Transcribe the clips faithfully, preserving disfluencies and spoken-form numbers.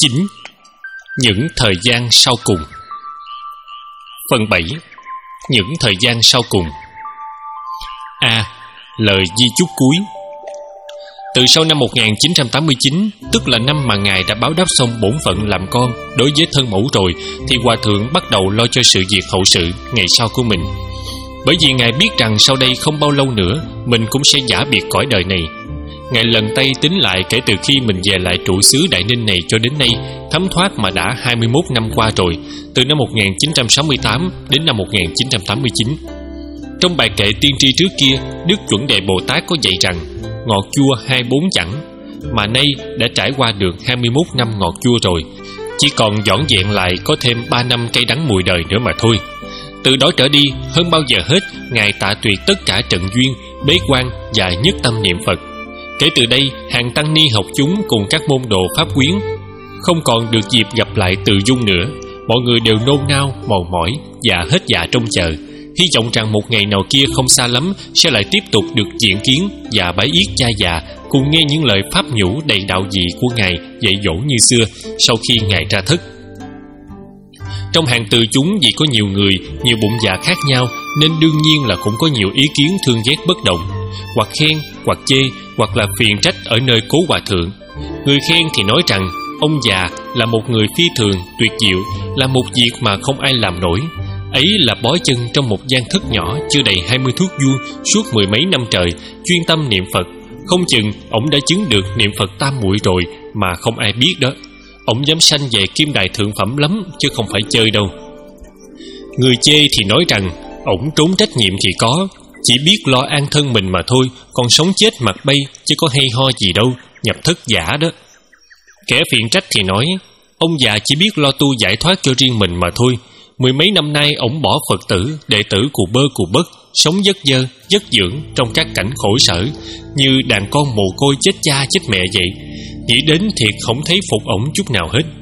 chín. Những thời gian sau cùng. Phần bảy. Những thời gian sau cùng. A. Lời di chúc cuối. Từ sau năm một nghìn chín trăm tám mươi chín, tức là năm mà Ngài đã báo đáp xong bổn phận làm con đối với thân mẫu rồi, thì Hòa Thượng bắt đầu lo cho sự việc hậu sự ngày sau của mình. Bởi vì Ngài biết rằng sau đây không bao lâu nữa mình cũng sẽ giả biệt cõi đời này. Ngài lần tay tính lại kể từ khi mình về lại trụ xứ Đại Ninh này cho đến nay, thấm thoát mà đã hai mươi mốt năm qua rồi, từ năm một nghìn chín trăm sáu mươi tám đến năm một nghìn chín trăm tám mươi chín. Trong bài kệ tiên tri trước kia, Đức Chuẩn Đề Bồ Tát có dạy rằng ngọt chua hai bốn chẳng, mà nay đã trải qua được hai mươi mốt năm ngọt chua rồi, chỉ còn dọn dẹn lại có thêm ba năm cay đắng mùi đời nữa mà thôi. Từ đó trở đi, hơn bao giờ hết, Ngài tạ tuyệt tất cả trần duyên, bế quan và nhất tâm niệm Phật. Kể từ đây, hàng tăng ni học chúng cùng các môn đồ pháp quyến không còn được dịp gặp lại Từ Dung nữa. Mọi người đều nôn nao, mòn mỏi và hết dạ trông chờ, hy vọng rằng một ngày nào kia không xa lắm sẽ lại tiếp tục được diện kiến và bái yết cha già, cùng nghe những lời pháp nhũ đầy đạo dị của Ngài dạy dỗ như xưa sau khi Ngài ra thất. Trong hàng từ chúng vì có nhiều người, nhiều bụng dạ khác nhau, nên đương nhiên là cũng có nhiều ý kiến thương ghét bất đồng, hoặc khen, hoặc chê, hoặc là phiền trách ở nơi Cố Hòa Thượng. Người khen thì nói rằng ông già là một người phi thường, tuyệt diệu, là một việc mà không ai làm nổi. Ấy là bó chân trong một gian thất nhỏ chưa đầy hai mươi thước vuông suốt mười mấy năm trời, chuyên tâm niệm Phật. Không chừng ổng đã chứng được niệm Phật tam muội rồi mà không ai biết đó. Ổng dám sanh về kim đài thượng phẩm lắm, chứ không phải chơi đâu. Người chê thì nói rằng ổng trốn trách nhiệm thì có, chỉ biết lo an thân mình mà thôi, còn sống chết mặt bay chứ có hay ho gì đâu, nhập thất giả đó. Kẻ phiền trách thì nói ông già chỉ biết lo tu giải thoát cho riêng mình mà thôi. Mười mấy năm nay ổng bỏ Phật tử, đệ tử cù bơ cù bất, sống vất vơ, vất dưỡng trong các cảnh khổ sở, như đàn con mồ côi chết cha chết mẹ vậy. Nghĩ đến thiệt không thấy phục ổng chút nào hết.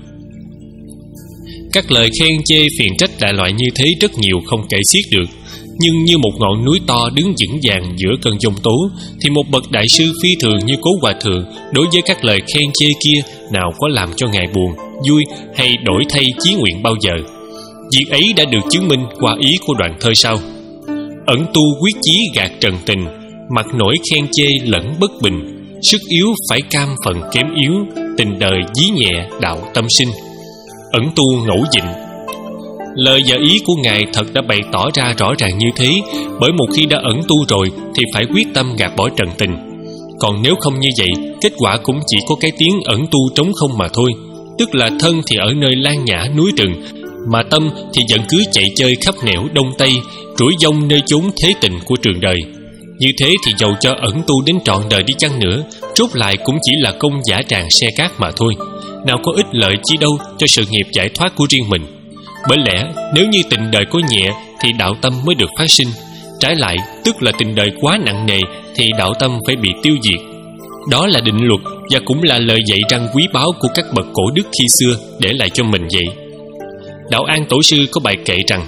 Các lời khen chê phiền trách đại loại như thế rất nhiều không kể xiết được. Nhưng như một ngọn núi to đứng vững vàng giữa cơn giông tố, thì một bậc đại sư phi thường như Cố Hòa Thượng đối với các lời khen chê kia nào có làm cho Ngài buồn, vui hay đổi thay chí nguyện bao giờ. Việc ấy đã được chứng minh qua ý của đoạn thơ sau: ẩn tu quyết chí gạt trần tình, mặt nổi khen chê lẫn bất bình, sức yếu phải cam phần kém yếu, tình đời dí nhẹ đạo tâm sinh. Ẩn tu ngẫu dịnh. Lời và ý của Ngài thật đã bày tỏ ra rõ ràng như thế, bởi một khi đã ẩn tu rồi thì phải quyết tâm gạt bỏ trần tình. Còn nếu không như vậy, kết quả cũng chỉ có cái tiếng ẩn tu trống không mà thôi. Tức là thân thì ở nơi lan nhã núi rừng, mà tâm thì vẫn cứ chạy chơi khắp nẻo đông tây, trũi dông nơi chốn thế tình của trường đời. Như thế thì dầu cho ẩn tu đến trọn đời đi chăng nữa, rốt lại cũng chỉ là công giả tràng xe cát mà thôi, nào có ích lợi chi đâu cho sự nghiệp giải thoát của riêng mình. Bởi lẽ nếu như tình đời có nhẹ thì đạo tâm mới được phát sinh, trái lại tức là tình đời quá nặng nề thì đạo tâm phải bị tiêu diệt. Đó là định luật và cũng là lời dạy răn quý báu của các bậc cổ đức khi xưa để lại cho mình vậy. Đạo An Tổ sư có bài kệ rằng: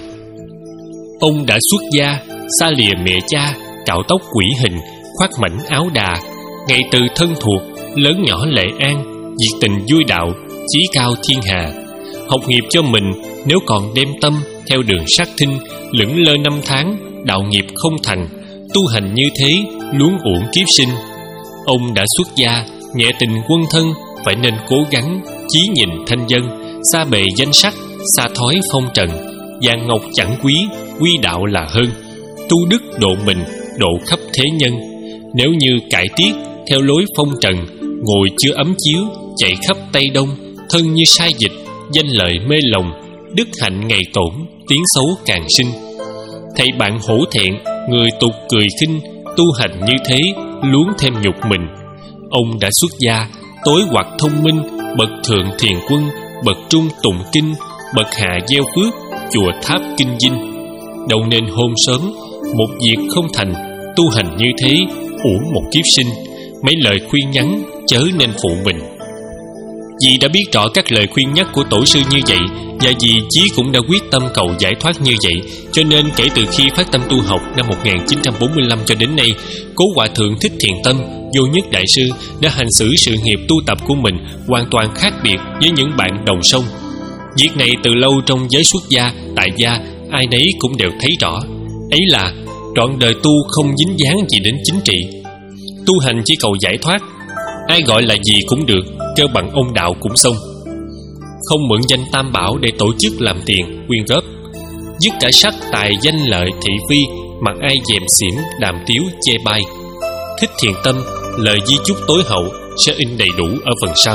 ông đã xuất gia, xa lìa mẹ cha, cạo tóc quỷ hình, khoác mảnh áo đà, ngày từ thân thuộc, lớn nhỏ lệ an, diệt tình vui đạo, chí cao thiên hà. Học nghiệp cho mình nếu còn đem tâm, theo đường sát thinh, lững lơ năm tháng, đạo nghiệp không thành, tu hành như thế luống uổng kiếp sinh. Ông đã xuất gia, nhẹ tình quân thân, phải nên cố gắng, chí nhìn thanh dân, xa bề danh sắc, xa thói phong trần, vàng ngọc chẳng quý, quy đạo là hơn. Tu đức độ mình, độ khắp thế nhân. Nếu như cải tiết theo lối phong trần, ngồi chưa ấm chiếu, chạy khắp Tây Đông, thân như sai dịch, danh lợi mê lòng, đức hạnh ngày tổn, tiếng xấu càng sinh. Thầy bạn hổ thẹn, người tục cười khinh, tu hành như thế luống thêm nhục mình. Ông đã xuất gia, tối hoặc thông minh, bậc thượng thiền quân, bậc trung tụng kinh, bậc hạ gieo phước, chùa tháp kinh dinh. Đâu nên hôm sớm, một việc không thành, tu hành như thế uổng một kiếp sinh. Mấy lời khuyên nhắn chớ nên phụ mình. Dì đã biết rõ các lời khuyên nhắc của tổ sư như vậy, và dì chí cũng đã quyết tâm cầu giải thoát như vậy. Cho nên kể từ khi phát tâm tu học năm một nghìn chín trăm bốn mươi lăm cho đến nay, Cố Hòa Thượng Thích Thiện Tâm, Vô Nhất Đại Sư đã hành xử sự nghiệp tu tập của mình hoàn toàn khác biệt với những bạn đồng sông. Việc này từ lâu trong giới xuất gia, tại gia, ai nấy cũng đều thấy rõ. Ấy là trọn đời tu không dính dáng gì đến chính trị, tu hành chỉ cầu giải thoát. Ai gọi là gì cũng được, kêu bằng ông đạo cũng xong. Không mượn danh tam bảo để tổ chức làm tiền quyên góp, dứt cả sắc tài danh lợi thị phi, mặc ai dèm xỉm đàm tiếu chê bai. Thích Thiện Tâm, lời di chúc tối hậu sẽ in đầy đủ ở phần sau.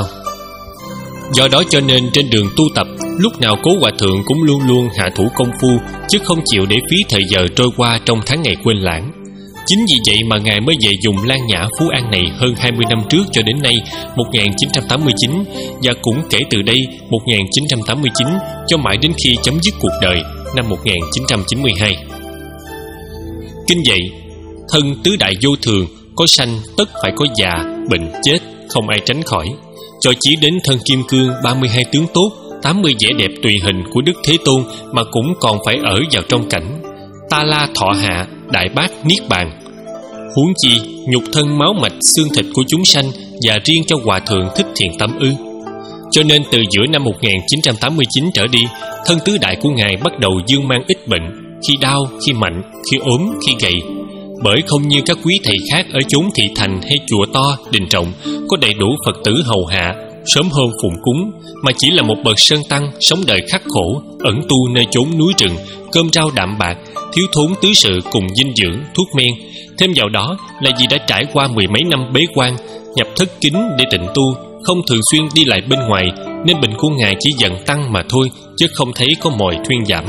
Do đó cho nên trên đường tu tập, lúc nào Cố Hòa Thượng cũng luôn luôn hạ thủ công phu, chứ không chịu để phí thời giờ trôi qua trong tháng ngày quên lãng. Chính vì vậy mà Ngài mới về dùng Lan Nhã Phú An này hơn hai mươi năm trước cho đến nay, một nghìn chín trăm tám mươi chín, và cũng kể từ đây một nghìn chín trăm tám mươi chín cho mãi đến khi chấm dứt cuộc đời năm một nghìn chín trăm chín mươi hai. Kinh dạy: thân tứ đại vô thường, có sanh tất phải có già, bệnh, chết, không ai tránh khỏi. Cho chỉ đến thân kim cương ba mươi hai tướng tốt, tám mươi vẻ đẹp tùy hình của Đức Thế Tôn mà cũng còn phải ở vào trong cảnh ta la thọ hạ, đại bát niết bàn. Huống chi nhục thân máu mạch xương thịt của chúng sanh, và riêng cho Hòa Thượng Thích Thiện Tâm ư? Cho nên từ giữa năm một nghìn chín trăm tám mươi chín trở đi, thân tứ đại của Ngài bắt đầu dương mang ít bệnh, khi đau, khi mạnh, khi ốm, khi gầy. Bởi không như các quý thầy khác ở chốn thị thành hay chùa to, đình trọng, có đầy đủ Phật tử hầu hạ, sớm hôm phụng cúng, mà chỉ là một bậc sơn tăng sống đời khắc khổ, ẩn tu nơi chốn núi rừng, cơm rau đạm bạc, thiếu thốn tứ sự cùng dinh dưỡng, thuốc men. Thêm vào đó là vì đã trải qua mười mấy năm bế quan, nhập thất kín để tịnh tu, không thường xuyên đi lại bên ngoài, nên bệnh của Ngài chỉ dần tăng mà thôi, chứ không thấy có mồi thuyên giảm.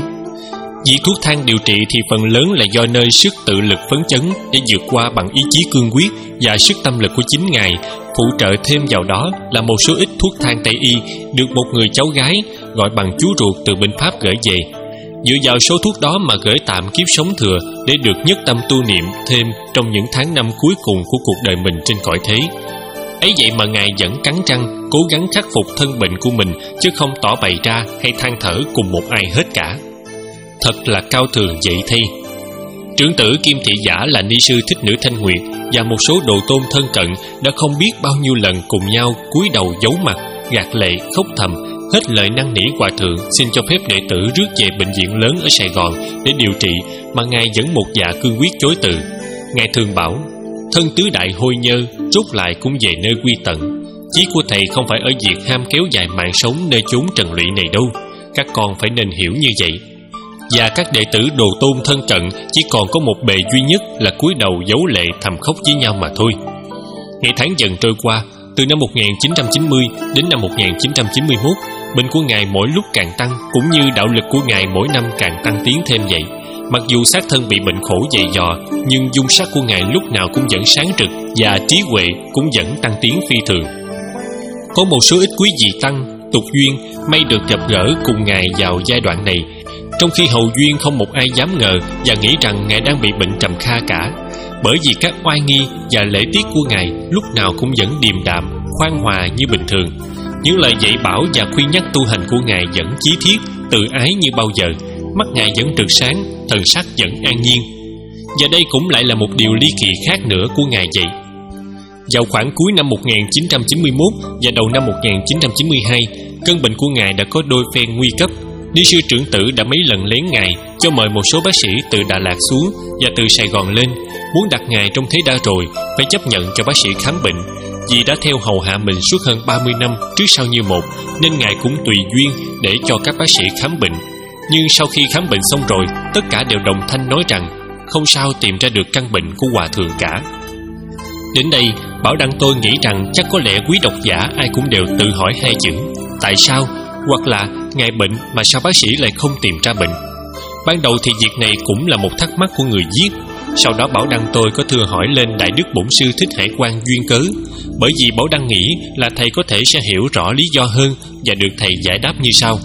Vì thuốc thang điều trị thì phần lớn là do nơi sức tự lực phấn chấn để vượt qua bằng ý chí cương quyết và sức tâm lực của chính Ngài. Phụ trợ thêm vào đó là một số ít thuốc thang Tây y được một người cháu gái gọi bằng chú ruột từ bên Pháp gửi về. Dựa vào số thuốc đó mà gửi tạm kiếp sống thừa để được nhất tâm tu niệm thêm trong những tháng năm cuối cùng của cuộc đời mình trên cõi thế. Ấy vậy mà Ngài vẫn cắn răng cố gắng khắc phục thân bệnh của mình, chứ không tỏ bày ra hay than thở cùng một ai hết cả. Thật là cao thường vậy thay. Trưởng tử Kim Thị Giả là ni sư Thích Nữ Thanh Nguyệt và một số đồ tôn thân cận đã không biết bao nhiêu lần cùng nhau cúi đầu giấu mặt, gạt lệ, khóc thầm, hết lời năn nỉ Hòa Thượng xin cho phép đệ tử rước về bệnh viện lớn ở Sài Gòn để điều trị, mà Ngài vẫn một dạ cương quyết chối từ. Ngài thường bảo: thân tứ đại hôi nhơ, rút lại cũng về nơi quy tận. Chí của thầy không phải ở việc ham kéo dài mạng sống nơi chốn trần lụy này đâu. Các con phải nên hiểu như vậy. Và các đệ tử đồ tôn thân cận chỉ còn có một bề duy nhất là cúi đầu giấu lệ thầm khóc với nhau mà thôi. Ngày tháng dần trôi qua, từ năm một nghìn chín trăm chín mươi đến năm một nghìn chín trăm chín mươi mốt, bệnh của Ngài mỗi lúc càng tăng, cũng như đạo lực của Ngài mỗi năm càng tăng tiến thêm vậy. Mặc dù xác thân bị bệnh khổ dày dò, nhưng dung sắc của Ngài lúc nào cũng vẫn sáng rực, và trí huệ cũng vẫn tăng tiến phi thường. Có một số ít quý vị tăng tục duyên may được gặp gỡ cùng Ngài vào giai đoạn này, trong khi hầu duyên không một ai dám ngờ và nghĩ rằng Ngài đang bị bệnh trầm kha cả. Bởi vì các oai nghi và lễ tiết của Ngài lúc nào cũng vẫn điềm đạm, khoan hòa như bình thường. Những lời dạy bảo và khuyên nhắc tu hành của Ngài vẫn chí thiết, tự ái như bao giờ. Mắt Ngài vẫn rực sáng, thần sắc vẫn an nhiên. Và đây cũng lại là một điều ly kỳ khác nữa của Ngài vậy. Vào khoảng cuối năm một nghìn chín trăm chín mươi mốt và đầu năm một nghìn chín trăm chín mươi hai, cơn bệnh của Ngài đã có đôi phen nguy cấp. Ni sư trưởng tử đã mấy lần lén Ngài cho mời một số bác sĩ từ Đà Lạt xuống và từ Sài Gòn lên, muốn đặt Ngài trong thế đa rồi phải chấp nhận cho bác sĩ khám bệnh. Vì đã theo hầu hạ mình suốt hơn ba mươi năm trước sau như một, nên Ngài cũng tùy duyên để cho các bác sĩ khám bệnh. Nhưng sau khi khám bệnh xong rồi, tất cả đều đồng thanh nói rằng không sao tìm ra được căn bệnh của Hòa Thượng cả. Đến đây, Bảo Đăng tôi nghĩ rằng chắc có lẽ quý độc giả ai cũng đều tự hỏi hai chữ: tại sao? Hoặc là Ngài bệnh mà sao bác sĩ lại không tìm ra bệnh? Ban đầu thì việc này cũng là một thắc mắc của người viết. Sau đó Bảo Đăng tôi có thưa hỏi lên Đại Đức Bổn Sư Thích Hải Quang duyên cớ, bởi vì Bảo Đăng nghĩ là thầy có thể sẽ hiểu rõ lý do hơn và được thầy giải đáp như sau.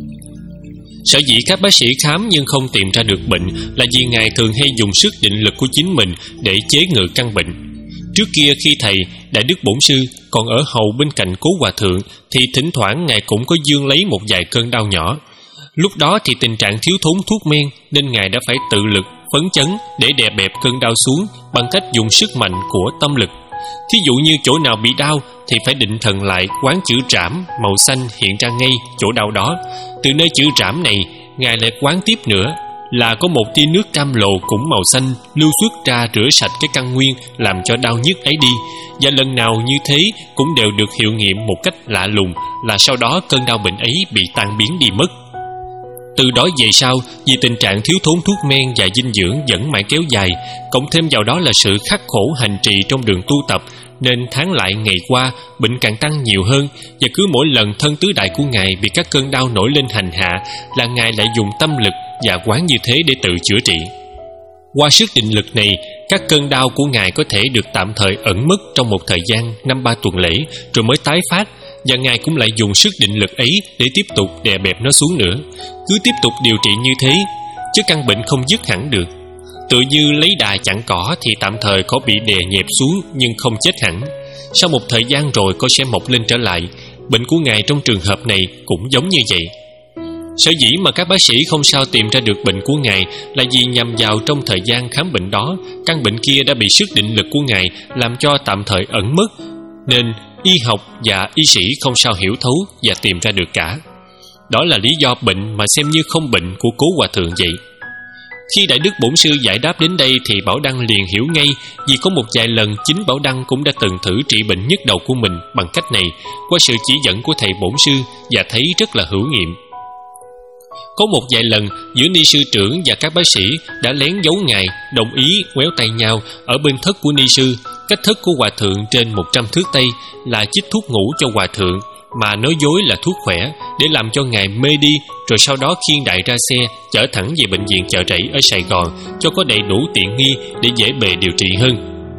Sở dĩ các bác sĩ khám nhưng không tìm ra được bệnh là vì Ngài thường hay dùng sức định lực của chính mình để chế ngự căn bệnh. Trước kia khi thầy Đại Đức Bổn Sư còn ở hầu bên cạnh Cố Hòa Thượng thì thỉnh thoảng ngài cũng có dương lấy một vài cơn đau nhỏ. Lúc đó thì tình trạng thiếu thốn thuốc men nên ngài đã phải tự lực phấn chấn để đè bẹp cơn đau xuống bằng cách dùng sức mạnh của tâm lực. Thí dụ như chỗ nào bị đau thì phải định thần lại, quán chữ trảm màu xanh hiện ra ngay chỗ đau đó. Từ nơi chữ trảm này, ngài lại quán tiếp nữa là có một tia nước cam lồ cũng màu xanh lưu xuất ra rửa sạch cái căn nguyên làm cho đau nhức ấy đi. Và lần nào như thế cũng đều được hiệu nghiệm một cách lạ lùng, là sau đó cơn đau bệnh ấy bị tan biến đi mất. Từ đó về sau, vì tình trạng thiếu thốn thuốc men và dinh dưỡng vẫn mãi kéo dài, cộng thêm vào đó là sự khắc khổ hành trì trong đường tu tập, nên tháng lại ngày qua, bệnh càng tăng nhiều hơn. Và cứ mỗi lần thân tứ đại của ngài bị các cơn đau nổi lên hành hạ là ngài lại dùng tâm lực và quán như thế để tự chữa trị. Qua sức định lực này, các cơn đau của ngài có thể được tạm thời ẩn mất trong một thời gian năm ba tuần lễ rồi mới tái phát. Và ngài cũng lại dùng sức định lực ấy để tiếp tục đè bẹp nó xuống nữa. Cứ tiếp tục điều trị như thế, chứ căn bệnh không dứt hẳn được. Tự như lấy đà chặn cỏ thì tạm thời có bị đè nhẹp xuống nhưng không chết hẳn. Sau một thời gian rồi có sẽ mọc lên trở lại. Bệnh của ngài trong trường hợp này cũng giống như vậy. Sở dĩ mà các bác sĩ không sao tìm ra được bệnh của ngài là vì nhằm vào trong thời gian khám bệnh đó, căn bệnh kia đã bị sức định lực của ngài làm cho tạm thời ẩn mất, nên y học và y sĩ không sao hiểu thấu và tìm ra được cả. Đó là lý do bệnh mà xem như không bệnh của Cố Hòa Thượng vậy. Khi Đại Đức Bổn Sư giải đáp đến đây thì Bảo Đăng liền hiểu ngay, vì có một vài lần chính Bảo Đăng cũng đã từng thử trị bệnh nhức đầu của mình bằng cách này, qua sự chỉ dẫn của thầy Bổn Sư, và thấy rất là hữu nghiệm. Có một vài lần giữa ni sư trưởng và các bác sĩ đã lén giấu ngài, đồng ý quéo tay nhau ở bên thất của ni sư, cách thất của Hòa Thượng trên một trăm thước tây, là chích thuốc ngủ cho Hòa Thượng, mà nói dối là thuốc khỏe để làm cho ngài mê đi, rồi sau đó khiêng đại ra xe chở thẳng về bệnh viện Chợ Rẫy ở Sài Gòn cho có đầy đủ tiện nghi để dễ bề điều trị hơn.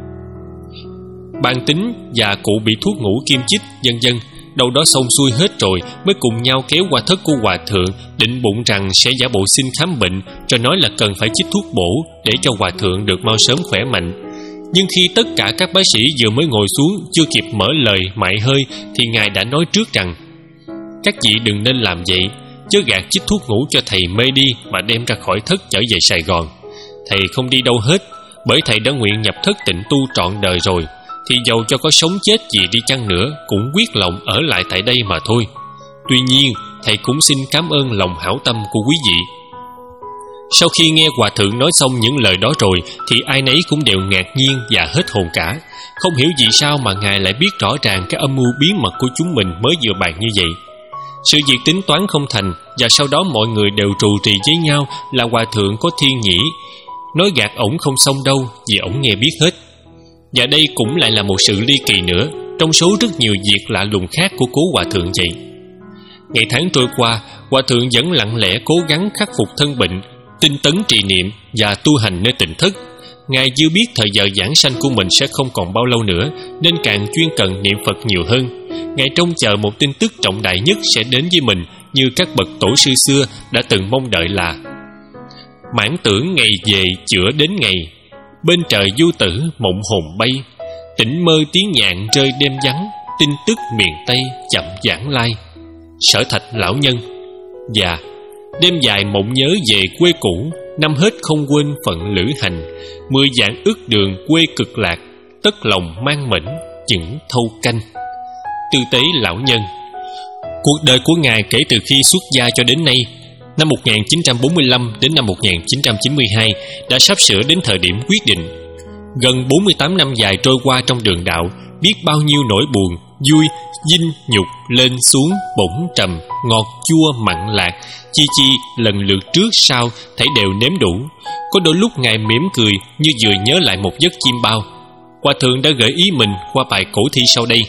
Bàn tính và cụ bị thuốc ngủ kim chích vân vân, đâu đó xong xuôi hết rồi mới cùng nhau kéo qua thất của Hòa Thượng, định bụng rằng sẽ giả bộ xin khám bệnh, rồi nói là cần phải chích thuốc bổ để cho Hòa Thượng được mau sớm khỏe mạnh. Nhưng khi tất cả các bác sĩ vừa mới ngồi xuống, chưa kịp mở lời mại hơi thì ngài đã nói trước rằng: các vị đừng nên làm vậy, chớ gạt chích thuốc ngủ cho thầy mê đi mà đem ra khỏi thất trở về Sài Gòn. Thầy không đi đâu hết, bởi thầy đã nguyện nhập thất tịnh tu trọn đời rồi, thì dầu cho có sống chết gì đi chăng nữa cũng quyết lòng ở lại tại đây mà thôi. Tuy nhiên thầy cũng xin cảm ơn lòng hảo tâm của quý vị. Sau khi nghe Hòa Thượng nói xong những lời đó rồi thì ai nấy cũng đều ngạc nhiên và hết hồn cả. Không hiểu vì sao mà ngài lại biết rõ ràng cái âm mưu bí mật của chúng mình mới vừa bàn như vậy. Sự việc tính toán không thành, và sau đó mọi người đều trù trì với nhau là Hòa Thượng có thiên nhĩ, nói gạt ổng không xong đâu, vì ổng nghe biết hết. Và đây cũng lại là một sự ly kỳ nữa trong số rất nhiều việc lạ lùng khác của Cố Hòa Thượng vậy. Ngày tháng trôi qua, Hòa Thượng vẫn lặng lẽ cố gắng khắc phục thân bệnh, tinh tấn trì niệm và tu hành nơi tịnh thất. Ngài dư biết thời giờ giảng sanh của mình sẽ không còn bao lâu nữa, nên càng chuyên cần niệm Phật nhiều hơn. Ngài trông chờ một tin tức trọng đại nhất sẽ đến với mình, như các bậc tổ sư xưa đã từng mong đợi là: mãn tưởng ngày về chữa đến ngày, bên trời du tử mộng hồn bay, tỉnh mơ tiếng nhạn rơi đêm vắng, tin tức miền Tây chậm vãng lai. Sở Thạch lão nhân. Và đêm dài mộng nhớ về quê cũ, năm hết không quên phận lữ hành, mười vạn ước đường quê cực lạc, tất lòng mang mệnh chững thâu canh. Tư tế lão nhân. Cuộc đời của ngài kể từ khi xuất gia cho đến nay, năm một nghìn chín trăm bốn mươi lăm đến năm một nghìn chín trăm chín mươi hai, đã sắp sửa đến thời điểm quyết định. Gần bốn mươi tám năm dài trôi qua trong đường đạo, biết bao nhiêu nỗi buồn, vui, vinh, nhục, lên xuống, bổng trầm, ngọt, chua, mặn, lạc, chi chi lần lượt trước sau thảy đều nếm đủ. Có đôi lúc ngài mỉm cười như vừa nhớ lại một giấc chim bao. Hòa Thượng đã gợi ý mình qua bài cổ thi sau đây: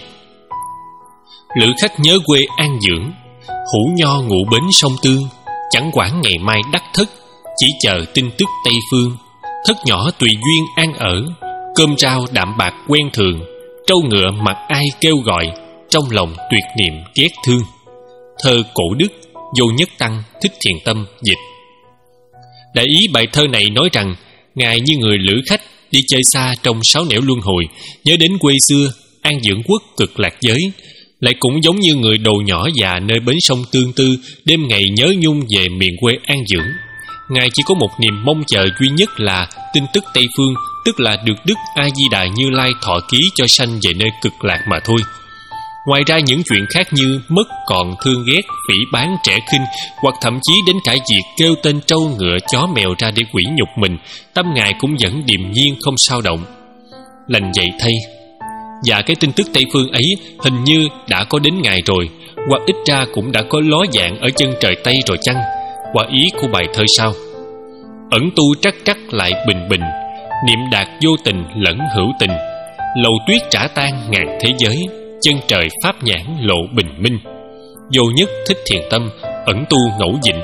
lữ khách nhớ quê an dưỡng, hữu nho ngụ bến sông Tương, chẳng quản ngày mai đắc thất, chỉ chờ tin tức Tây phương. Thất nhỏ tùy duyên an ở, cơm rau đạm bạc quen thường, trâu ngựa mặc ai kêu gọi, trong lòng tuyệt niệm ghét thương. Thơ cổ đức, Vô Nhất Tăng, Thích Thiền Tâm dịch. Đại ý bài thơ này nói rằng ngài như người lữ khách đi chơi xa trong sáu nẻo luân hồi, nhớ đến quê xưa, An Dưỡng Quốc cực lạc giới. Lại cũng giống như người đồ nhỏ già nơi bến sông Tương Tư, đêm ngày nhớ nhung về miền quê an dưỡng. Ngài chỉ có một niềm mong chờ duy nhất là tin tức Tây Phương, tức là được Đức A Di Đà Như Lai thọ ký cho sanh về nơi cực lạc mà thôi. Ngoài ra những chuyện khác như mất còn thương ghét, phỉ báng trẻ khinh, hoặc thậm chí đến cả việc kêu tên trâu ngựa chó mèo ra để quỷ nhục mình, tâm Ngài cũng vẫn điềm nhiên không sao động. Lành vậy thay. Và cái tin tức Tây Phương ấy hình như đã có đến Ngài rồi, hoặc ít ra cũng đã có ló dạng ở chân trời Tây rồi chăng? Qua ý của bài thơ sau: ẩn tu trắc trắc lại bình bình, niệm đạt vô tình lẫn hữu tình, lầu tuyết trả tan ngàn thế giới, chân trời pháp nhãn lộ bình minh. Vô nhất thích thiền tâm, ẩn tu ngẫu dịnh.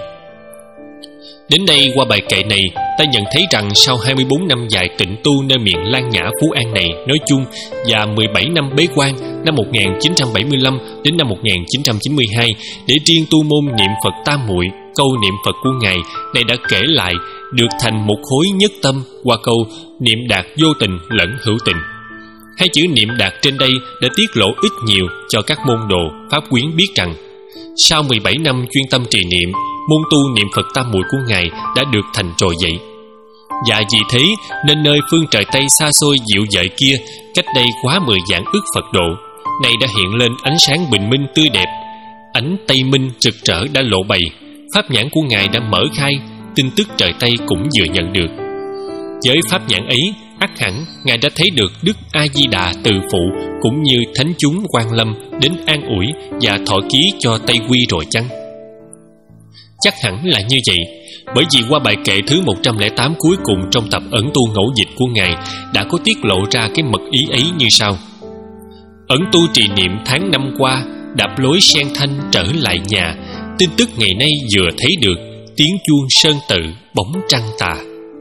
Đến đây, qua bài kệ này, ta nhận thấy rằng sau hai mươi bốn năm dài tịnh tu nơi miền Lan Nhã Phú An này nói chung, và mười bảy năm bế quan năm một nghìn chín trăm bảy mươi lăm đến năm một nghìn chín trăm chín mươi hai để riêng tu môn niệm Phật Tam Muội, câu niệm Phật của Ngài này đã kể lại được thành một khối nhất tâm qua câu niệm đạt vô tình lẫn hữu tình. Hai chữ niệm đạt trên đây đã tiết lộ ít nhiều cho các môn đồ pháp quyến biết rằng sau mười bảy năm chuyên tâm trì niệm, môn tu niệm Phật Tam Muội của Ngài đã được thành trồi dậy. Và vì thế nên nơi phương trời Tây xa xôi dịu dợi kia, cách đây quá mười vạn ức Phật độ, này đã hiện lên ánh sáng bình minh tươi đẹp. Ánh Tây Minh rực rỡ đã lộ bày, pháp nhãn của Ngài đã mở khai, tin tức trời Tây cũng vừa nhận được. Với pháp nhãn ấy, ắt hẳn Ngài đã thấy được Đức A Di Đà từ phụ cũng như thánh chúng Quan Lâm đến an ủi và thọ ký cho Tây Quy rồi chăng? Chắc hẳn là như vậy, bởi vì qua bài kệ thứ một trăm lẻ tám cuối cùng trong tập ẩn tu ngẫu dịch của Ngài đã có tiết lộ ra cái mật ý ấy như sau: ẩn tu trì niệm tháng năm qua, đạp lối sen thanh trở lại nhà, tin tức ngày nay vừa thấy được, tiếng chuông sơn tự bóng trăng tà.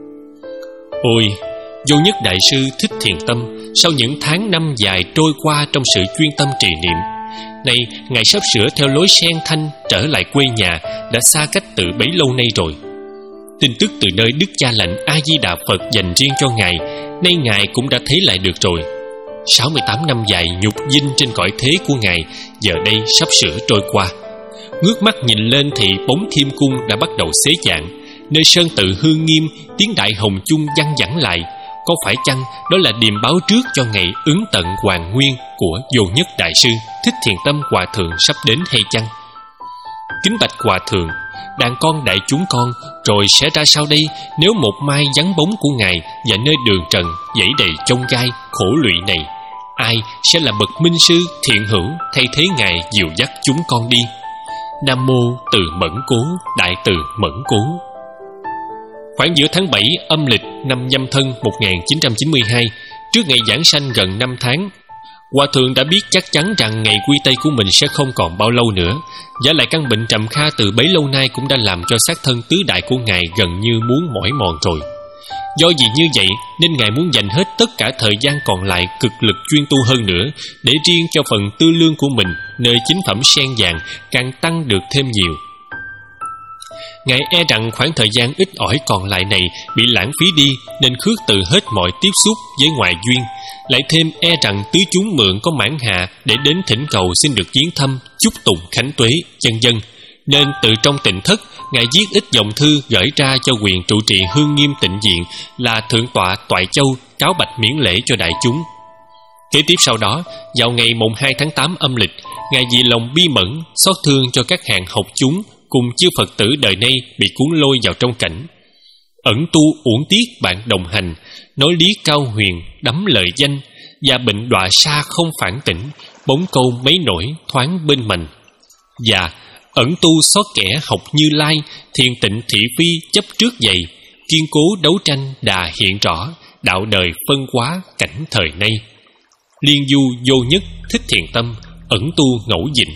Ôi, Vô Nhất Đại Sư Thích Thiền Tâm sau những tháng năm dài trôi qua trong sự chuyên tâm trì niệm, nay Ngài sắp sửa theo lối sen thanh trở lại quê nhà đã xa cách từ bấy lâu nay rồi. Tin tức từ nơi Đức Cha Lành A Di Đà Phật dành riêng cho Ngài, nay Ngài cũng đã thấy lại được rồi. sáu mươi tám năm dài nhục dinh trên cõi thế của Ngài giờ đây sắp sửa trôi qua. Ngước mắt nhìn lên thì bóng Thiêm Cung đã bắt đầu xế chạng, nơi sơn tự hương nghiêm, tiếng đại hồng chung văng vẳng lại. Có phải chăng đó là điềm báo trước cho ngày ứng tận hoàn nguyên của Vô Nhất Đại Sư Thích Thiền Tâm Hòa Thượng sắp đến hay chăng? Kính bạch Hòa Thượng, đàn con đại chúng con rồi sẽ ra sao đây nếu một mai vắng bóng của Ngài và nơi đường trần dãy đầy chông gai khổ lụy này? Ai sẽ là bậc minh sư thiện hữu thay thế Ngài dìu dắt chúng con đi? Nam Mô Từ Mẫn Cố, Đại Từ Mẫn Cố. Khoảng giữa tháng bảy âm lịch năm Nhâm Thân một nghìn chín trăm chín mươi hai, trước ngày giảng sanh gần năm tháng, Hòa Thượng đã biết chắc chắn rằng ngày quy Tây của mình sẽ không còn bao lâu nữa. Giả lại căn bệnh trầm kha từ bấy lâu nay cũng đã làm cho xác thân tứ đại của Ngài gần như muốn mỏi mòn rồi. Do vì như vậy nên Ngài muốn dành hết tất cả thời gian còn lại cực lực chuyên tu hơn nữa, để riêng cho phần tư lương của mình nơi chính phẩm sen vàng càng tăng được thêm nhiều. Ngài e rằng khoảng thời gian ít ỏi còn lại này bị lãng phí đi nên khước từ hết mọi tiếp xúc với ngoại duyên. Lại thêm e rằng tứ chúng mượn có mãn hạ để đến thỉnh cầu xin được viếng thăm, chúc tụng khánh tuế, chân dân. Nên từ trong tịnh thất, Ngài viết ít dòng thư gửi ra cho quyền trụ trì Hương Nghiêm Tịnh Viện là Thượng tọa Toại Châu cáo bạch miễn lễ cho đại chúng. Kế tiếp sau đó, vào ngày mùng hai tháng tám âm lịch, Ngài vì lòng bi mẫn, xót thương cho các hàng học chúng cùng chư Phật tử đời nay bị cuốn lôi vào trong cảnh ẩn tu uổng tiếc bạn đồng hành, nói lý cao huyền đắm lời danh, và bệnh đọa xa không phản tỉnh, bóng câu mấy nổi thoáng bên mình. Và ẩn tu xót kẻ học Như Lai, thiền tịnh thị phi chấp trước dày, kiên cố đấu tranh đà hiện rõ, đạo đời phân hóa cảnh thời nay. Liên du Vô Nhất Thích Thiền Tâm, ẩn tu ngẫu dịnh.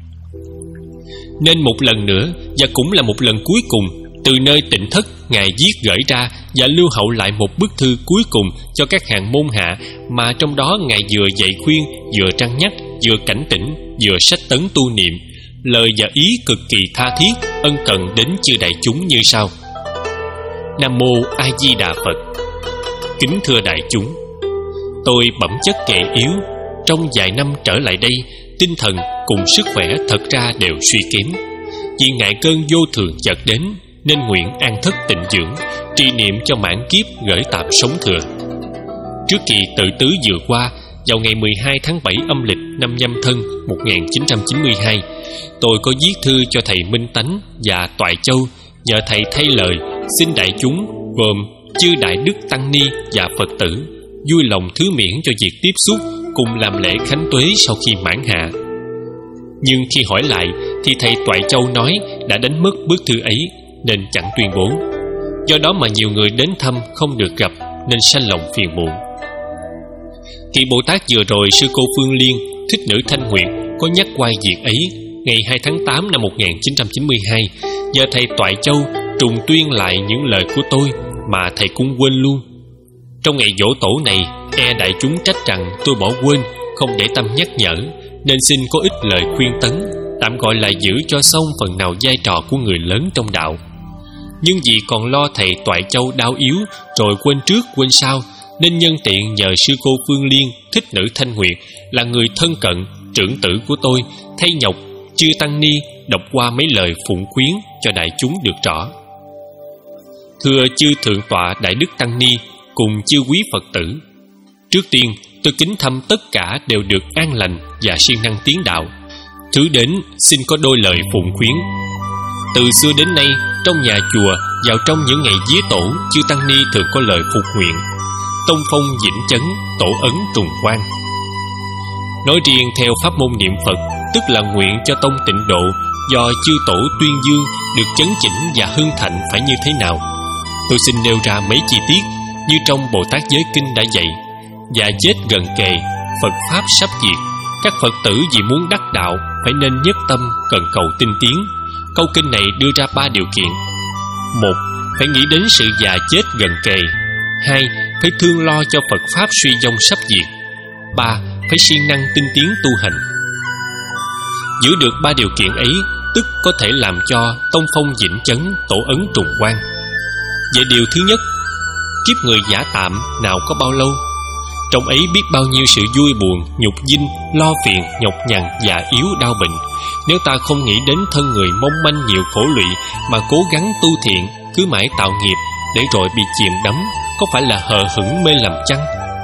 Nên một lần nữa, và cũng là một lần cuối cùng, từ nơi tịnh thất Ngài viết gửi ra và lưu hậu lại một bức thư cuối cùng cho các hàng môn hạ, mà trong đó Ngài vừa dạy khuyên, vừa trăn nhắc, vừa cảnh tỉnh, vừa sách tấn tu niệm. Lời và ý cực kỳ tha thiết, ân cần đến chư đại chúng như sau: Nam Mô A Di Đà Phật. Kính thưa đại chúng, tôi bẩm chất kệ yếu. Trong vài năm trở lại đây, tinh thần cùng sức khỏe thật ra đều suy kém. Vì ngại cơn vô thường chợt đến, nên nguyện an thất tịnh dưỡng, trì niệm cho mãn kiếp gửi tạm sống thừa. Trước kỳ tự tứ vừa qua, vào ngày mười hai tháng bảy âm lịch năm Nhâm Thân một nghìn chín trăm chín mươi hai, tôi có viết thư cho thầy Minh Tánh và Toại Châu, nhờ thầy thay lời xin đại chúng gồm chư đại đức tăng ni và Phật tử vui lòng thứ miễn cho việc tiếp xúc cùng làm lễ khánh tuế sau khi mãn hạ. Nhưng khi hỏi lại thì thầy Toại Châu nói đã đánh mất bức thư ấy nên chẳng tuyên bố. Do đó mà nhiều người đến thăm không được gặp, nên sanh lòng phiền muộn. Kỳ Bồ Tát vừa rồi, sư cô Phương Liên, Thích Nữ Thanh Nguyệt có nhắc quay việc ấy ngày hai tháng tám năm một nghìn chín trăm chín mươi hai. Giờ thầy Toại Châu trùng tuyên lại những lời của tôi mà thầy cũng quên luôn. Trong ngày giỗ tổ này, e đại chúng trách rằng tôi bỏ quên, không để tâm nhắc nhở, nên xin có ít lời khuyên tấn, tạm gọi là giữ cho xong phần nào vai trò của người lớn trong đạo. Nhưng vì còn lo thầy Toại Châu đau yếu rồi quên trước quên sau, nên nhân tiện nhờ sư cô Phương Liên, Thích Nữ Thanh Nguyệt là người thân cận, trưởng tử của tôi, thay nhọc chư tăng ni đọc qua mấy lời phụng khuyến cho đại chúng được rõ. Thưa chư thượng tọa đại đức tăng ni cùng chư quý Phật tử, trước tiên tôi kính thăm tất cả đều được an lành và siêng năng tiến đạo. Thứ đến xin có đôi lời phụng khuyến. Từ xưa đến nay, trong nhà chùa vào trong những ngày vía tổ, chư tăng ni thường có lời phục nguyện: tông phong vĩnh chấn, tổ ấn trùng quang. Nói riêng theo pháp môn niệm Phật, tức là nguyện cho tông tịnh độ do chư tổ tuyên dương được chấn chỉnh và hưng thạnh phải như thế nào. Tôi xin nêu ra mấy chi tiết như trong Bồ Tát Giới Kinh đã dạy: và chết gần kề, Phật pháp sắp diệt. Các Phật tử vì muốn đắc đạo phải nên nhất tâm cần cầu tinh tiến. Câu kinh này đưa ra ba điều kiện: một, phải nghĩ đến sự già chết gần kề; hai, phải thương lo cho Phật pháp suy vong sắp diệt; ba, phải siêng năng tinh tiến tu hành. Giữ được ba điều kiện ấy, tức có thể làm cho tông phong vĩnh chấn, tổ ấn trùng quang. Về điều thứ nhất, kiếp người giả tạm nào có bao lâu, trong ấy biết bao nhiêu sự vui buồn, nhục dinh, lo phiền, nhọc nhằn, già yếu, đau bệnh. Nếu ta không nghĩ đến thân người mong manh nhiều khổ lụy mà cố gắng tu thiện, cứ mãi tạo nghiệp để rồi bị chìm đắm, có phải là hờ hững mê lầm chăng?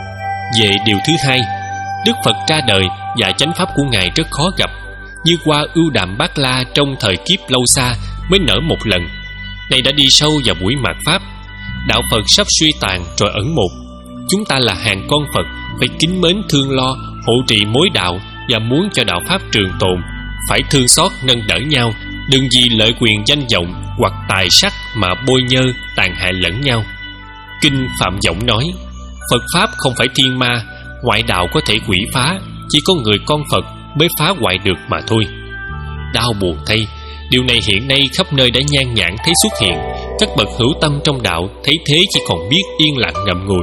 Về điều thứ hai, Đức Phật ra đời và chánh pháp của Ngài rất khó gặp, như qua ưu đàm Bát La trong thời kiếp lâu xa mới nở một lần. Này đã đi sâu vào buổi mạt pháp, đạo Phật sắp suy tàn rồi ẩn một. Chúng ta là hàng con Phật, phải kính mến thương lo, hộ trì mối đạo, và muốn cho đạo pháp trường tồn, phải thương xót nâng đỡ nhau, đừng vì lợi quyền danh vọng hoặc tài sắc mà bôi nhơ, tàn hại lẫn nhau. Kinh Phạm Võng nói: Phật pháp không phải thiên ma, ngoại đạo có thể quỷ phá, chỉ có người con Phật mới phá hoại được mà thôi. Đau buồn thay, điều này hiện nay khắp nơi đã nhan nhản thấy xuất hiện. Các bậc hữu tâm trong đạo thấy thế chỉ còn biết yên lặng ngậm ngùi.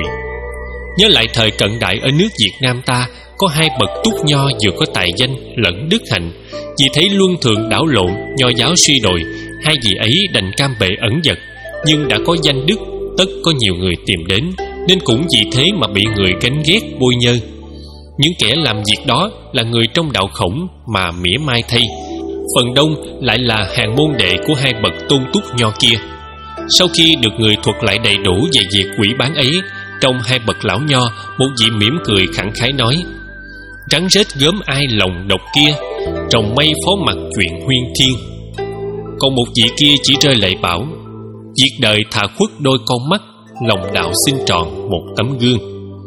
Nhớ lại thời cận đại ở nước Việt Nam ta, có hai bậc túc nho vừa có tài danh lẫn đức hạnh. Vì thấy luân thường đảo lộn, nho giáo suy đồi, hai vị ấy đành cam bệ ẩn dật. Nhưng đã có danh đức, tất có nhiều người tìm đến, nên cũng vì thế mà bị người gánh ghét bôi nhơ. Những kẻ làm việc đó là người trong đạo Khổng mà mỉa mai thay, phần đông lại là hàng môn đệ của hai bậc tôn túc nho kia. Sau khi được người thuật lại đầy đủ về việc quỷ bán ấy, trong hai bậc lão nho, một vị mỉm cười khẳng khái nói: Rắn rết gớm ai lòng độc kia, trồng mây phó mặt chuyện huyên thiên. Còn một vị kia chỉ rơi lệ bảo: Việc đời thà khuất đôi con mắt, lòng đạo xin tròn một tấm gương.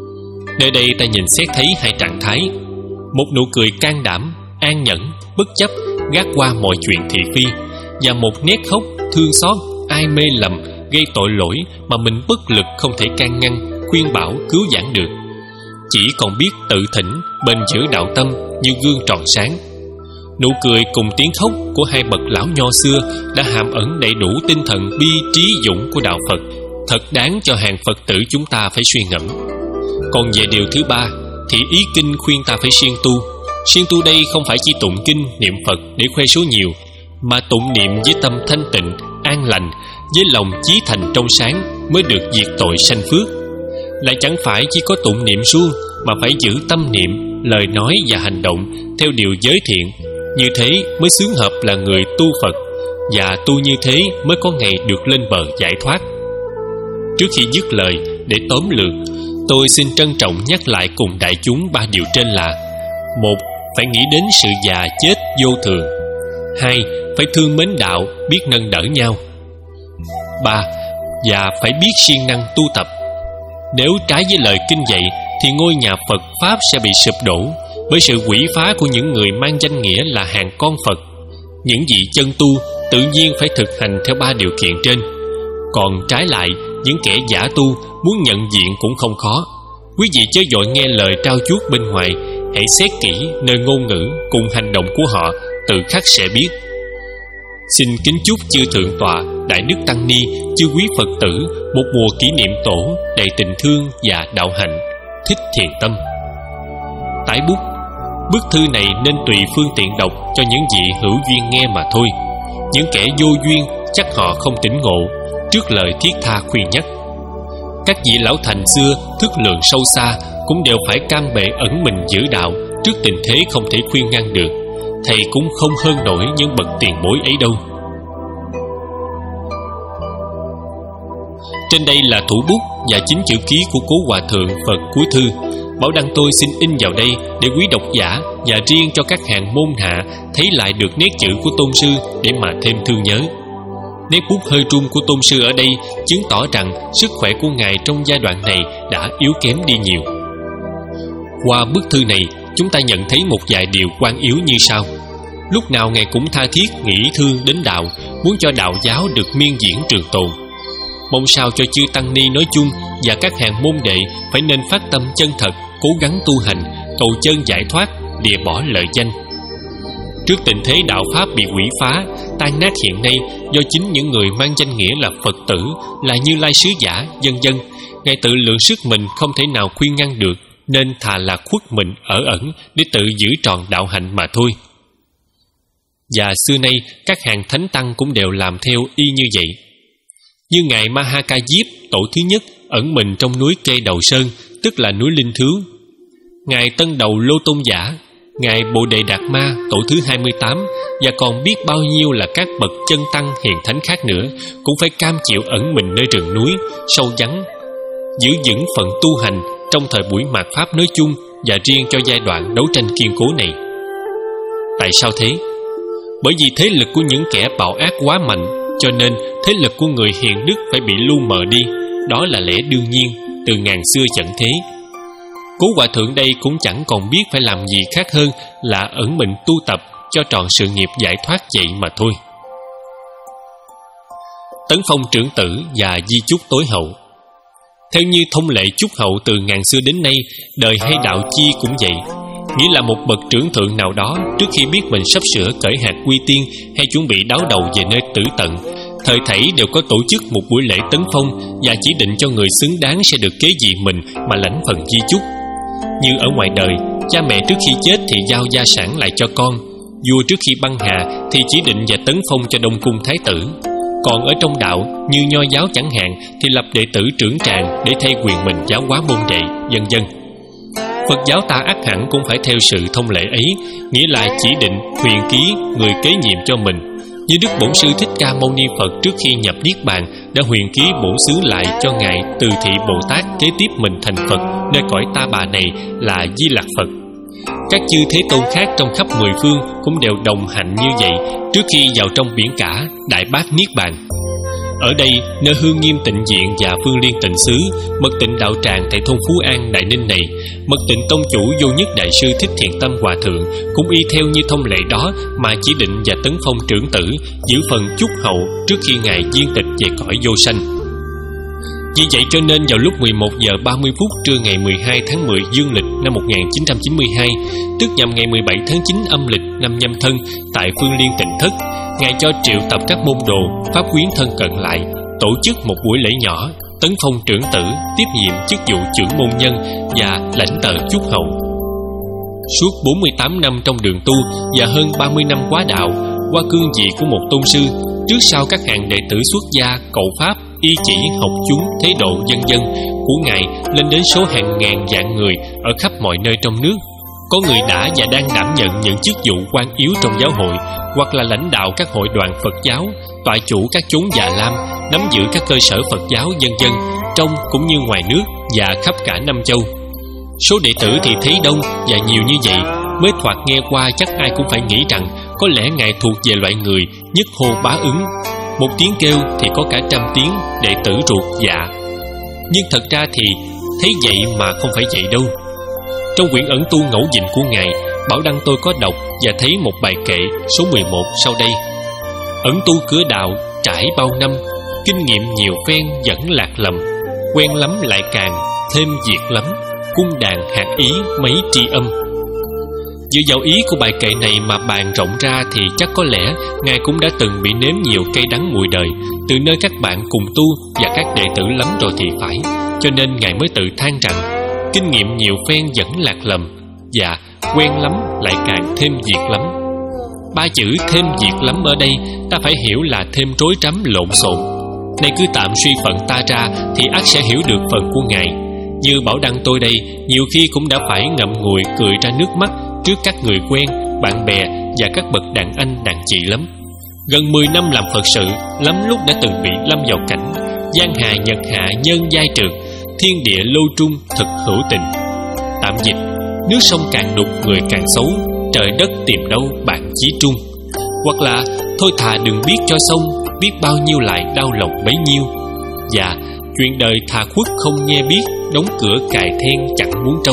Nơi đây ta nhìn xét thấy hai trạng thái: một nụ cười can đảm, an nhẫn, bất chấp, gác qua mọi chuyện thị phi, và một nét khóc, thương xót, ai mê lầm, gây tội lỗi mà mình bất lực không thể can ngăn, khuyên bảo, cứu vãn được. Chỉ còn biết tự thỉnh, bền giữ đạo tâm như gương tròn sáng. Nụ cười cùng tiếng khóc của hai bậc lão nho xưa đã hàm ẩn đầy đủ tinh thần bi trí dũng của đạo Phật, thật đáng cho hàng Phật tử chúng ta phải suy ngẫm. Còn về điều thứ ba, thì ý kinh khuyên ta phải siêng tu. Siêng tu đây không phải chỉ tụng kinh, niệm Phật để khoe số nhiều, mà tụng niệm với tâm thanh tịnh, an lành, với lòng chí thành trong sáng mới được diệt tội sanh phước. lại chẳng phải chỉ có tụng niệm suông, mà phải giữ tâm niệm, lời nói và hành động theo điều giới thiện. Như thế mới xứng hợp là người tu Phật, và tu như thế mới có ngày được lên bờ giải thoát. Trước khi dứt lời, để tóm lược, tôi xin trân trọng nhắc lại cùng đại chúng ba điều trên là: một, phải nghĩ đến sự già chết vô thường. Hai, phải thương mến đạo, biết nâng đỡ nhau. Ba, và phải biết siêng năng tu tập. Nếu trái với lời kinh dạy thì ngôi nhà Phật Pháp sẽ bị sụp đổ bởi sự quỷ phá của những người mang danh nghĩa là hàng con Phật. Những vị chân tu tự nhiên phải thực hành theo ba điều kiện trên. Còn trái lại, những kẻ giả tu muốn nhận diện cũng không khó. Quý vị chớ vội nghe lời trao chuốt bên ngoài, hãy xét kỹ nơi ngôn ngữ cùng hành động của họ, tự khắc sẽ biết. Xin kính chúc chư Thượng Tọa, Đại Đức Tăng Ni, chư quý Phật tử một mùa kỷ niệm tổ đầy tình thương và đạo hạnh. Thích Thiền Tâm. Tái bút. Bức thư này nên tùy phương tiện đọc cho những vị hữu duyên nghe mà thôi. Những kẻ vô duyên chắc họ không tỉnh ngộ trước lời thiết tha khuyên nhắc. Các vị lão thành xưa thức lượng sâu xa cũng đều phải cam bệ ẩn mình giữ đạo trước tình thế không thể khuyên ngăn được. Thầy cũng không hơn nổi những bậc tiền bối ấy đâu. Trên đây là thủ bút và chính chữ ký của Cố Hòa Thượng Phật cuối thư. Bảo đăng tôi xin in vào đây để quý độc giả và riêng cho các hàng môn hạ thấy lại được nét chữ của Tôn Sư để mà thêm thương nhớ. Nét bút hơi run của Tôn Sư ở đây chứng tỏ rằng sức khỏe của Ngài trong giai đoạn này đã yếu kém đi nhiều. Qua bức thư này, chúng ta nhận thấy một vài điều quan yếu như sau. Lúc nào Ngài cũng tha thiết nghĩ thương đến đạo, muốn cho đạo giáo được miên diễn trường tồn. Mong sao cho chư Tăng Ni nói chung và các hàng môn đệ phải nên phát tâm chân thật, cố gắng tu hành, cầu chân giải thoát, lìa bỏ lợi danh. Trước tình thế đạo Pháp bị quỷ phá, tan nát hiện nay do chính những người mang danh nghĩa là Phật tử, là Như Lai sứ giả, vân vân, Ngài tự lượng sức mình không thể nào khuyên ngăn được, nên thà là khuất mình ở ẩn để tự giữ tròn đạo hạnh mà thôi. Và xưa nay các hàng thánh tăng cũng đều làm theo y như vậy. Như Ngài Mahaka Diếp, tổ thứ nhất, ẩn mình trong núi Kê Đầu Sơn, tức là núi Linh Thiếu. Ngài Tân Đầu Lô Tôn Giả, Ngài Bồ Đề Đạt Ma, tổ thứ hai mươi tám, và còn biết bao nhiêu là các bậc chân tăng hiền thánh khác nữa, cũng phải cam chịu ẩn mình nơi rừng núi sâu vắng, giữ vững phận tu hành trong thời buổi mạt Pháp nói chung và riêng cho giai đoạn đấu tranh kiên cố này. Tại sao thế? Bởi vì thế lực của những kẻ bạo ác quá mạnh, cho nên thế lực của người hiền đức phải bị lu mờ đi. Đó là lẽ đương nhiên, từ ngàn xưa chẳng thế. Cố Hòa Thượng đây cũng chẳng còn biết phải làm gì khác hơn là ẩn mình tu tập cho trọn sự nghiệp giải thoát vậy mà thôi. Tấn phong trưởng tử và di chúc tối hậu. Theo như thông lệ chúc hậu từ ngàn xưa đến nay, đời hay đạo chi cũng vậy. Nghĩa là một bậc trưởng thượng nào đó trước khi biết mình sắp sửa cởi hạt quy tiên hay chuẩn bị đáo đầu về nơi tử tận, thời thảy đều có tổ chức một buổi lễ tấn phong và chỉ định cho người xứng đáng sẽ được kế vị mình mà lãnh phần di chúc. Như ở ngoài đời, cha mẹ trước khi chết thì giao gia sản lại cho con, vua trước khi băng hà thì chỉ định và tấn phong cho đông cung thái tử. Còn ở trong đạo, như Nho giáo chẳng hạn, thì lập đệ tử trưởng tràng để thay quyền mình giáo hóa môn đệ, vân vân. Phật giáo ta ắt hẳn cũng phải theo sự thông lệ ấy, nghĩa là chỉ định, huyền ký người kế nhiệm cho mình. Như Đức Bổn Sư Thích Ca Mâu Ni Phật trước khi nhập Niết Bàn đã huyền ký bổn xứ lại cho Ngài Từ Thị Bồ Tát kế tiếp mình thành Phật nơi cõi Ta Bà này là Di Lặc Phật. Các chư Thế Tôn khác trong khắp mười phương cũng đều đồng hạnh như vậy trước khi vào trong biển cả Đại Bát Niết Bàn. Ở đây, nơi Hương Nghiêm Tịnh Diện và Phương Liên Tịnh Xứ, Mật Tịnh Đạo Tràng tại thôn Phú An, Đại Ninh này, Mật Tịnh Tông Chủ Vô Nhất Đại Sư Thích Thiện Tâm Hòa Thượng cũng y theo như thông lệ đó mà chỉ định và tấn phong trưởng tử, giữ phần chúc hậu trước khi Ngài viên tịch về cõi vô sanh. Vì vậy cho nên vào lúc mười một giờ ba mươi phút trưa ngày mười hai tháng mười dương lịch năm một nghìn chín trăm chín mươi hai, tức nhằm ngày mười bảy tháng chín âm lịch năm Nhâm Thân, tại Phương Liên Tịnh Thất, Ngài cho triệu tập các môn đồ, pháp quyến thân cận lại, tổ chức một buổi lễ nhỏ, tấn phong trưởng tử, tiếp nhiệm chức vụ trưởng môn nhân và lãnh tờ chúc hậu. Suốt bốn mươi tám năm trong đường tu và hơn ba mươi năm quá đạo, qua cương vị của một tôn sư, trước sau các hàng đệ tử xuất gia, cầu pháp y chỉ học chúng thế độ vân vân của Ngài lên đến số hàng ngàn vạn người ở khắp mọi nơi trong nước. Có người đã và đang đảm nhận những chức vụ quan yếu trong giáo hội, hoặc là lãnh đạo các hội đoàn Phật giáo, tọa chủ các chốn già lam, nắm giữ các cơ sở Phật giáo vân vân, trong cũng như ngoài nước và khắp cả năm châu. Số đệ tử thì thấy đông và nhiều như vậy, mới thoạt nghe qua chắc ai cũng phải nghĩ rằng có lẽ Ngài thuộc về loại người nhất hô bá ứng. Một tiếng kêu thì có cả trăm tiếng đệ tử ruột dạ. Nhưng thật ra thì thấy vậy mà không phải vậy đâu. Trong quyển ẩn tu ngẫu dịnh của Ngài, Bảo Đăng tôi có đọc và thấy một bài kệ số mười một sau đây: ẩn tu cửa đạo trải bao năm, kinh nghiệm nhiều phen vẫn lạc lầm, quen lắm lại càng thêm việc lắm, cung đàn hạt ý mấy tri âm. Dựa vào ý của bài kệ này mà bàn rộng ra thì chắc có lẽ Ngài cũng đã từng bị nếm nhiều cay đắng mùi đời từ nơi các bạn cùng tu và các đệ tử lắm rồi thì phải. Cho nên Ngài mới tự than rằng kinh nghiệm nhiều phen vẫn lạc lầm, và quen lắm lại càng thêm việc lắm. Ba chữ thêm việc lắm ở đây ta phải hiểu là thêm rối rắm lộn xộn. Nay cứ tạm suy phận ta ra thì ắt sẽ hiểu được phần của Ngài. Như Bảo Đăng tôi đây, nhiều khi cũng đã phải ngậm ngùi cười ra nước mắt trước các người quen, bạn bè và các bậc đàn anh đàn chị lắm. Gần mười năm làm Phật sự, lắm lúc đã từng bị lâm vào cảnh giang hà nhật hạ nhân giai trượt, thiên địa lâu trung thật hữu tình. Tạm dịch: nước sông càng đục người càng xấu, trời đất tìm đâu bạn chí trung. Hoặc là thôi thà đừng biết cho xong, biết bao nhiêu lại đau lòng bấy nhiêu. Và chuyện đời thà khuất không nghe biết, đóng cửa cài then chẳng muốn trông.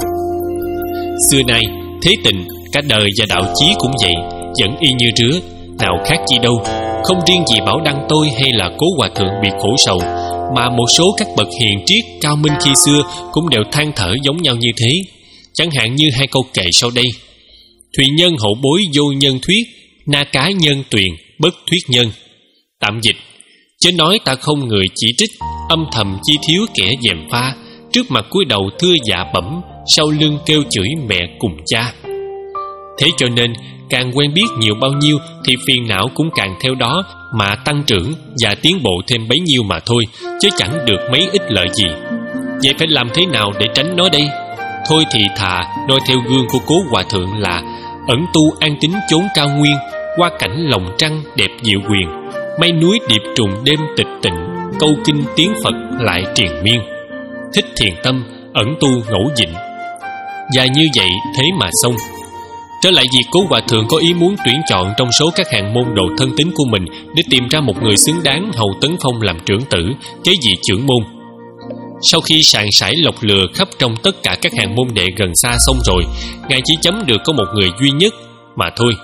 Xưa nay thế tình cả đời và đạo chí cũng vậy, vẫn y như rứa, nào khác chi đâu. Không riêng gì Bảo Đăng tôi hay là Cố Hòa Thượng bị khổ sầu, mà một số các bậc hiền triết cao minh khi xưa cũng đều than thở giống nhau như thế. Chẳng hạn như hai câu kệ sau đây: thùy nhân hậu bối vô nhân thuyết, na cá nhân tuyền bất thuyết nhân. Tạm dịch: chớ nói ta không người chỉ trích, âm thầm chi thiếu kẻ gièm pha, trước mặt cúi đầu thưa dạ bẩm, sau lưng kêu chửi mẹ cùng cha. Thế cho nên càng quen biết nhiều bao nhiêu thì phiền não cũng càng theo đó mà tăng trưởng và tiến bộ thêm bấy nhiêu mà thôi, chứ chẳng được mấy ích lợi gì. Vậy phải làm thế nào để tránh nó đây? Thôi thì thà noi theo gương của Cố Hòa Thượng là ẩn tu an tín chốn cao nguyên, qua cảnh lòng trăng đẹp diệu quyền, mây núi điệp trùng đêm tịch tịnh, câu kinh tiếng Phật lại triền miên. Thích thiền tâm, ẩn tu ngẫu dịnh. Và như vậy thế mà xong. Trở lại việc Cố Hòa Thượng có ý muốn tuyển chọn trong số các hàng môn đồ thân tín của mình để tìm ra một người xứng đáng hầu tấn phong làm trưởng tử, kế vị trưởng môn. Sau khi sàng sải lọc lừa khắp trong tất cả các hàng môn đệ gần xa xong rồi, Ngài chỉ chấm được có một người duy nhất mà thôi.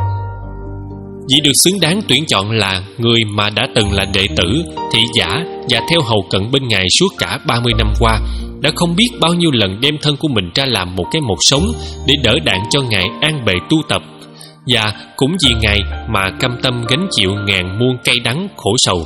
Vị được xứng đáng tuyển chọn là người mà đã từng là đệ tử, thị giả và theo hầu cận bên Ngài suốt cả ba mươi năm qua, đã không biết bao nhiêu lần đem thân của mình ra làm một cái một sống để đỡ đạn cho Ngài an bề tu tập. Và cũng vì Ngài mà cam tâm gánh chịu ngàn muôn cay đắng khổ sầu.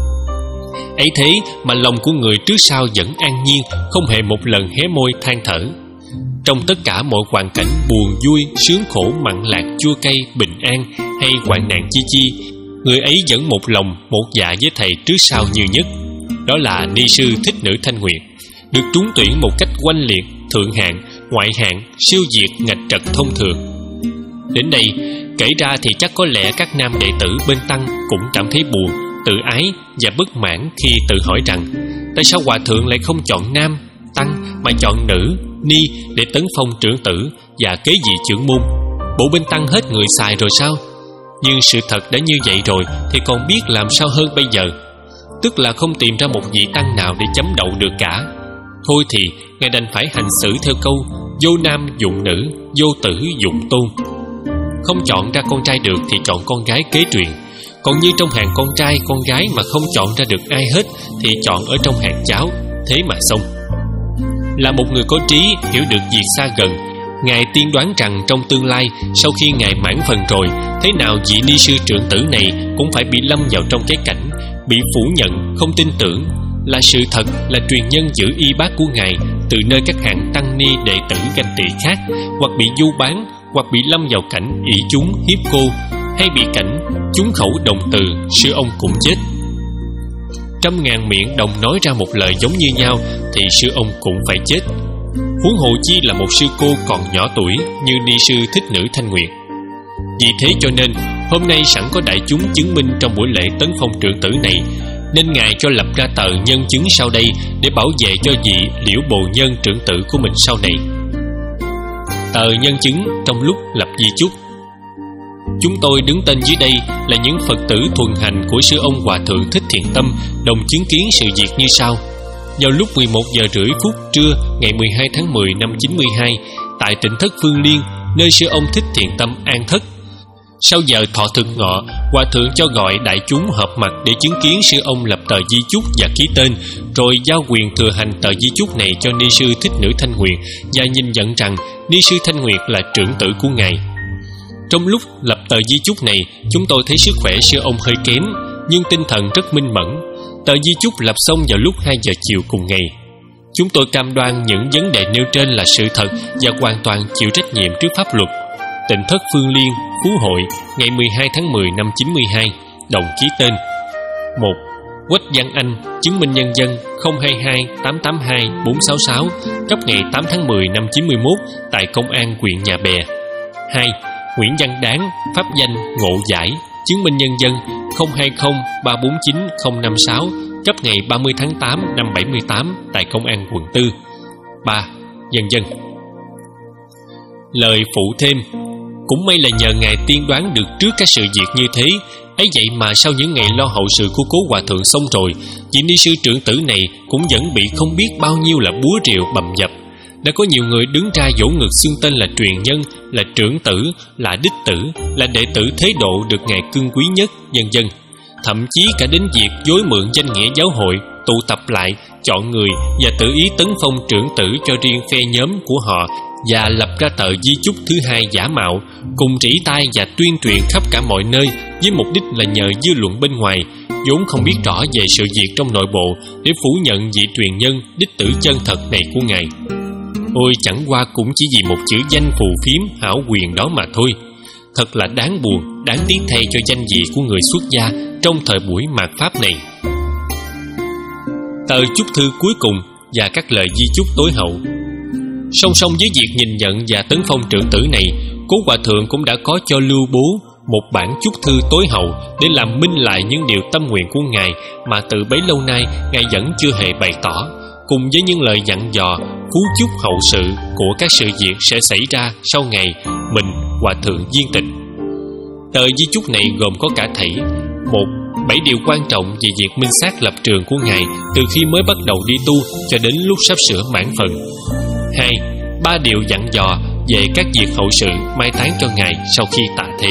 Ấy thế mà lòng của người trước sau vẫn an nhiên, không hề một lần hé môi than thở. Trong tất cả mọi hoàn cảnh buồn vui, sướng khổ, mặn lạc, chua cay, bình an hay hoạn nạn chi chi, người ấy vẫn một lòng một dạ với thầy trước sau như nhất. Đó là ni sư Thích Nữ Thanh Nguyệt, được trúng tuyển một cách oanh liệt, thượng hạng, ngoại hạng, siêu việt, ngạch trật thông thường. Đến đây kể ra thì chắc có lẽ các nam đệ tử bên tăng cũng cảm thấy buồn, tự ái và bất mãn khi tự hỏi rằng tại sao Hòa Thượng lại không chọn nam tăng mà chọn nữ ni để tấn phong trưởng tử và kế vị trưởng môn. Bộ bên tăng hết người xài rồi sao? Nhưng sự thật đã như vậy rồi thì còn biết làm sao hơn bây giờ. Tức là không tìm ra một vị tăng nào để chấm đậu được cả. Thôi thì Ngài đành phải hành xử theo câu vô nam dụng nữ, vô tử dụng tôn. Không chọn ra con trai được thì chọn con gái kế truyền. Còn như trong hàng con trai, con gái mà không chọn ra được ai hết thì chọn ở trong hàng cháu. Thế mà xong. Là một người có trí, hiểu được việc xa gần, Ngài tiên đoán rằng trong tương lai, sau khi Ngài mãn phần rồi, thế nào vị ni sư trưởng tử này cũng phải bị lâm vào trong cái cảnh bị phủ nhận, không tin tưởng là sự thật, là truyền nhân giữ y bát của Ngài từ nơi các hạng tăng ni đệ tử ganh tị khác, hoặc bị du bán, hoặc bị lâm vào cảnh ỷ chúng hiếp cô, hay bị cảnh chúng khẩu đồng từ sư ông cũng chết. trăm ngàn miệng đồng nói ra một lời giống như nhau thì sư ông cũng phải chết. Huống hồ chi là một sư cô còn nhỏ tuổi như ni sư Thích Nữ Thanh Nguyệt. Vì thế cho nên hôm nay sẵn có đại chúng chứng minh trong buổi lễ tấn phong trưởng tử này, nên Ngài cho lập ra tờ nhân chứng sau đây để bảo vệ cho vị Liễu Bồ Nhân trưởng tử của mình sau này. Tờ nhân chứng trong lúc lập di chúc. Chúng tôi đứng tên dưới đây là những Phật tử thuần hành của sư ông Hòa Thượng Thích Thiện Tâm, đồng chứng kiến sự việc như sau. Vào lúc mười một giờ rưỡi phút trưa ngày mười hai tháng mười năm chín mươi hai, tại tỉnh thất Phương Liên, nơi sư ông Thích Thiện Tâm an thất, sau giờ thọ thực ngọ, Hòa Thượng cho gọi đại chúng họp mặt để chứng kiến sư ông lập tờ di chúc và ký tên, rồi giao quyền thừa hành tờ di chúc này cho ni sư Thích Nữ Thanh Nguyệt, và nhìn nhận rằng ni sư Thanh Nguyệt là trưởng tử của Ngài. Trong lúc lập tờ di chúc này, chúng tôi thấy sức khỏe sư ông hơi kém, nhưng tinh thần rất minh mẫn. Tờ di chúc lập xong vào lúc hai giờ chiều cùng ngày. Chúng tôi cam đoan những vấn đề nêu trên là sự thật và hoàn toàn chịu trách nhiệm trước pháp luật. Tỉnh thất Phương Liên, Phú Hội, ngày mười hai tháng mười năm chín mươi hai, đồng ký tên. Một. Quách Văn Anh, chứng minh nhân dân không hai hai tám tám hai bốn sáu sáu, cấp ngày tám tháng mười năm chín mươi mốt tại công an huyện Nhà Bè. Hai. Nguyễn Văn Đáng, pháp danh Ngộ Giải, chứng minh nhân dân không hai không ba bốn chín không năm sáu, cấp ngày ba mươi tháng tám năm bảy mươi tám tại công an quận tư. Ba. Nhân dân. Lời phụ thêm. Cũng may là nhờ Ngài tiên đoán được trước các sự việc như thế, ấy vậy mà sau những ngày lo hậu sự của cố Hòa Thượng xong rồi, vị ni sư trưởng tử này cũng vẫn bị không biết bao nhiêu là búa rìu bầm dập. Đã có nhiều người đứng ra vỗ ngực xưng tên là truyền nhân, là trưởng tử, là đích tử, là đệ tử thế độ được Ngài cưng quý nhất, vân vân. Thậm chí cả đến việc dối mượn danh nghĩa giáo hội, tụ tập lại, chọn người và tự ý tấn phong trưởng tử cho riêng phe nhóm của họ, và lập ra tờ di chúc thứ hai giả mạo, cùng rỉ tai và tuyên truyền khắp cả mọi nơi với mục đích là nhờ dư luận bên ngoài vốn không biết rõ về sự việc trong nội bộ để phủ nhận vị truyền nhân đích tử chân thật này của Ngài. Ôi, chẳng qua cũng chỉ vì một chữ danh phù phiếm hảo quyền đó mà thôi. Thật là đáng buồn, đáng tiếc thay cho danh vị của người xuất gia trong thời buổi mạt pháp này. Tờ chúc thư cuối cùng và các lời di chúc tối hậu. Song song với việc nhìn nhận và tấn phong trưởng tử này, cố Hòa Thượng cũng đã có cho lưu bố một bản chúc thư tối hậu để làm minh lại những điều tâm nguyện của Ngài mà từ bấy lâu nay Ngài vẫn chưa hề bày tỏ, cùng với những lời dặn dò phú chúc hậu sự của các sự việc sẽ xảy ra sau ngày mình Hòa Thượng viên tịch. Tờ di chúc này gồm có cả thảy: một. Bảy điều quan trọng về việc minh xác lập trường của Ngài từ khi mới bắt đầu đi tu cho đến lúc sắp sửa mãn phần. Hai. Ba điều dặn dò về các việc hậu sự mai táng cho Ngài sau khi tạ thế.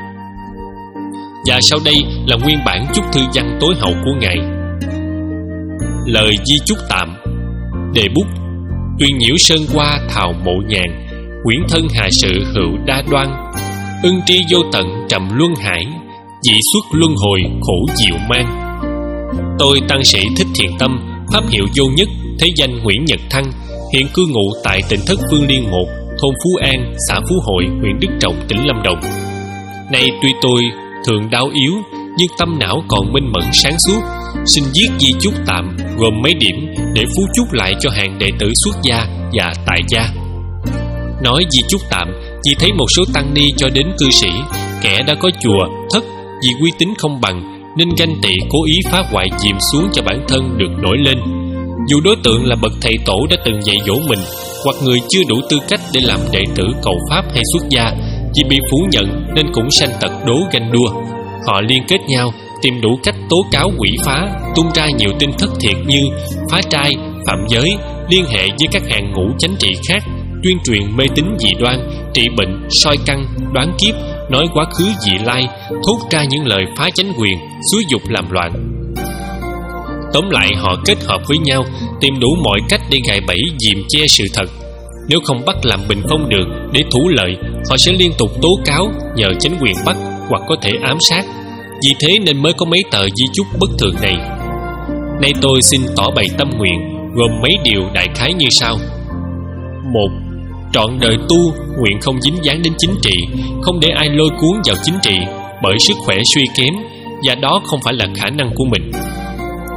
Và sau đây là nguyên bản chúc thư văn tối hậu của Ngài. Lời di chúc tạm. Đề bút: Tuyên nhiễu sơn hoa thào mộ nhàn, quyển thân hà sự hữu đa đoan, ưng tri vô tận trầm luân hải, dị xuất luân hồi khổ diệu mang. Tôi tăng sĩ Thích Thiện Tâm, pháp hiệu vô nhất, thế danh Nguyễn Nhật Thăng, hiện cư ngụ tại tỉnh thất Phương Liên một, thôn Phú An, xã Phú Hội, huyện Đức Trọng, tỉnh Lâm Đồng. Nay tuy tôi thường đau yếu, nhưng tâm não còn minh mẫn sáng suốt, xin viết di chúc tạm gồm mấy điểm để phú chúc lại cho hàng đệ tử xuất gia và tại gia. Nói di chúc tạm vì thấy một số tăng ni cho đến cư sĩ, kẻ đã có chùa, thất, vì uy tín không bằng nên ganh tị cố ý phá hoại dìm xuống cho bản thân được nổi lên. Dù đối tượng là bậc thầy tổ đã từng dạy dỗ mình, hoặc người chưa đủ tư cách để làm đệ tử cầu pháp hay xuất gia, vì bị phủ nhận nên cũng sanh tật đố ganh đua. Họ liên kết nhau tìm đủ cách tố cáo quỷ phá, tung ra nhiều tin thất thiệt như phá trai, phạm giới, liên hệ với các hàng ngũ chánh trị khác, tuyên truyền mê tín dị đoan, trị bệnh, soi căn, đoán kiếp, nói quá khứ dị lai, thốt ra những lời phá chánh quyền, xúi dục làm loạn. Tóm lại, họ kết hợp với nhau, tìm đủ mọi cách để gài bẫy dìm che sự thật. Nếu không bắt làm bình phong được để thủ lợi, họ sẽ liên tục tố cáo nhờ chánh quyền bắt, hoặc có thể ám sát. Vì thế nên mới có mấy tờ di chúc bất thường này. Nay tôi xin tỏ bày tâm nguyện, gồm mấy điều đại khái như sau. Một. Trọn đời tu, nguyện không dính dáng đến chính trị, không để ai lôi cuốn vào chính trị, bởi sức khỏe suy kém, và đó không phải là khả năng của mình.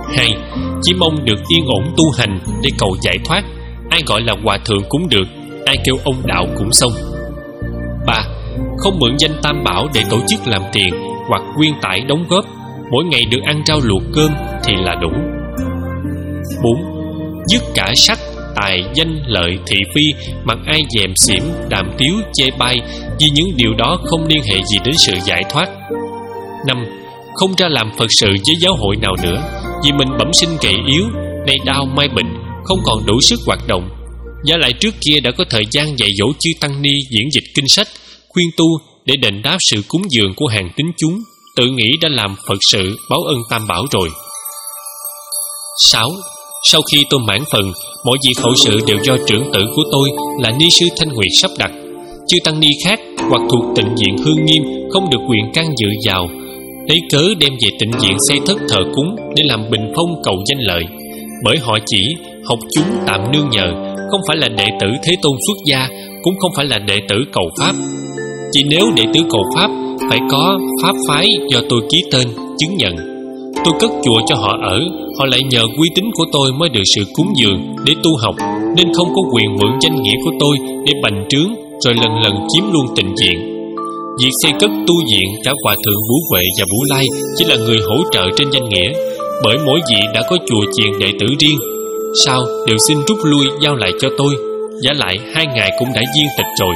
Hai, chỉ mong được yên ổn tu hành để cầu giải thoát. Ai gọi là hòa thượng cũng được, ai kêu ông đạo cũng xong. Ba, không mượn danh Tam Bảo để tổ chức làm tiền hoặc quyên tải đóng góp, mỗi ngày được ăn rau luộc cơm thì là đủ. Bốn, dứt cả sắc, tài, danh, lợi, thị phi, mặc ai dèm xỉm, đàm tiếu, chê bai, vì những điều đó không liên hệ gì đến sự giải thoát. Năm, không ra làm Phật sự với giáo hội nào nữa, vì mình bẩm sinh gầy yếu, nay đau mai bệnh, không còn đủ sức hoạt động. Giả lại trước kia đã có thời gian dạy dỗ chư tăng ni diễn dịch kinh sách, khuyên tu để đền đáp sự cúng dường của hàng tín chúng, tự nghĩ đã làm Phật sự báo ân Tam Bảo rồi. Sáu, sau khi tôi mãn phần, mọi việc hậu sự đều do trưởng tử của tôi là ni sư Thanh Nguyệt sắp đặt. Chư tăng ni khác hoặc thuộc tịnh viện Hương Nghiêm không được quyền can dự vào, lấy cớ đem về tịnh viện xây thất thờ cúng để làm bình phong cầu danh lợi. Bởi họ chỉ học chúng tạm nương nhờ, không phải là đệ tử Thế Tôn xuất gia, cũng không phải là đệ tử cầu pháp. Chỉ nếu đệ tử cầu pháp phải có pháp phái do tôi ký tên chứng nhận. Tôi cất chùa cho họ ở, họ lại nhờ uy tín của tôi mới được sự cúng dường để tu học, nên không có quyền mượn danh nghĩa của tôi để bành trướng rồi lần lần chiếm luôn tịnh viện. Việc xây cất tu viện, cả Hòa thượng Vũ Huệ và Vũ Lai chỉ là người hỗ trợ trên danh nghĩa, bởi mỗi vị đã có chùa chiền đệ tử riêng. Sau đều xin rút lui giao lại cho tôi. Giả lại hai ngài cũng đã viên tịch rồi.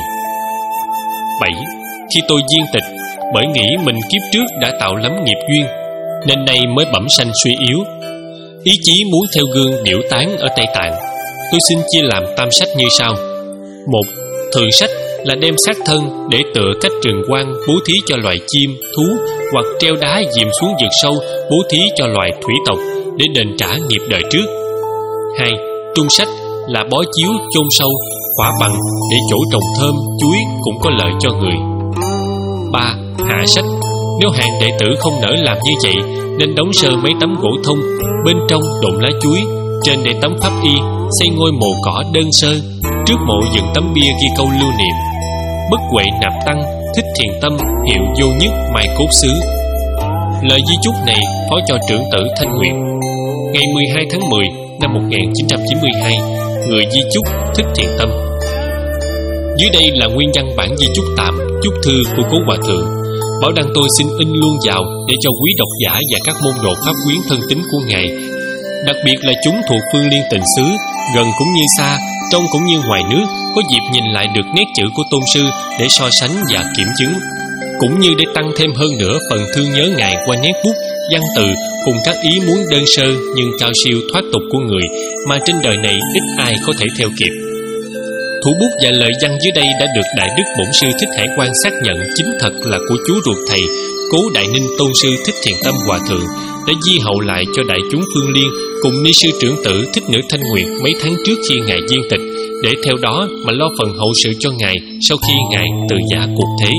Bảy, khi tôi viên tịch, bởi nghĩ mình kiếp trước đã tạo lắm nghiệp duyên, nên nay mới bẩm sanh suy yếu, ý chí muốn theo gương biểu tán ở Tây Tạng. Tôi xin chia làm tam sách như sau. Một, thường sách là đem xác thân để tựa cách rừng quang bố thí cho loài chim, thú, hoặc treo đá dìm xuống vực sâu bố thí cho loài thủy tộc để đền trả nghiệp đời trước. Hai, trung sách là bó chiếu chôn sâu, khỏa bằng để chỗ trồng thơm, chuối cũng có lợi cho người. Ba, hạ sách, nếu hàng đệ tử không nỡ làm như vậy nên đóng sơ mấy tấm gỗ thông, bên trong độn lá chuối, trên để tấm pháp y, xây ngôi mồ cỏ đơn sơ, trước mộ dựng tấm bia ghi câu lưu niệm: Bất Huệ Nạp Tăng, Thích Thiền Tâm, hiệu vô nhất mai cốt xứ. Lời di chúc này phó cho trưởng tử Thanh Nguyệt. Ngày mười hai tháng mười năm một nghìn chín trăm chín mươi hai, người di chúc Thích Thiền Tâm. Dưới đây là nguyên văn bản di chúc tạm, chúc thư của cố hòa thượng. Bảo đăng tôi xin in luôn vào để cho quý độc giả và các môn đồ pháp quyến thân tín của ngài, đặc biệt là chúng thuộc phương Liên Tịnh xứ, gần cũng như xa, trong cũng như ngoài nước, có dịp nhìn lại được nét chữ của tôn sư để so sánh và kiểm chứng, cũng như để tăng thêm hơn nữa phần thương nhớ ngài qua nét bút, văn từ cùng các ý muốn đơn sơ nhưng cao siêu thoát tục của người mà trên đời này ít ai có thể theo kịp. Thủ bút và lời văn dưới đây đã được Đại Đức Bổn Sư Thích Hải Quang xác nhận chính thật là của chú ruột thầy, Cố Đại Ninh Tôn Sư Thích Thiền Tâm Hòa Thượng, đã di hậu lại cho đại chúng Phương Liên cùng ni sư trưởng tử Thích Nữ Thanh Nguyệt mấy tháng trước khi ngài viên tịch, để theo đó mà lo phần hậu sự cho ngài sau khi ngài từ giả cuộc thế.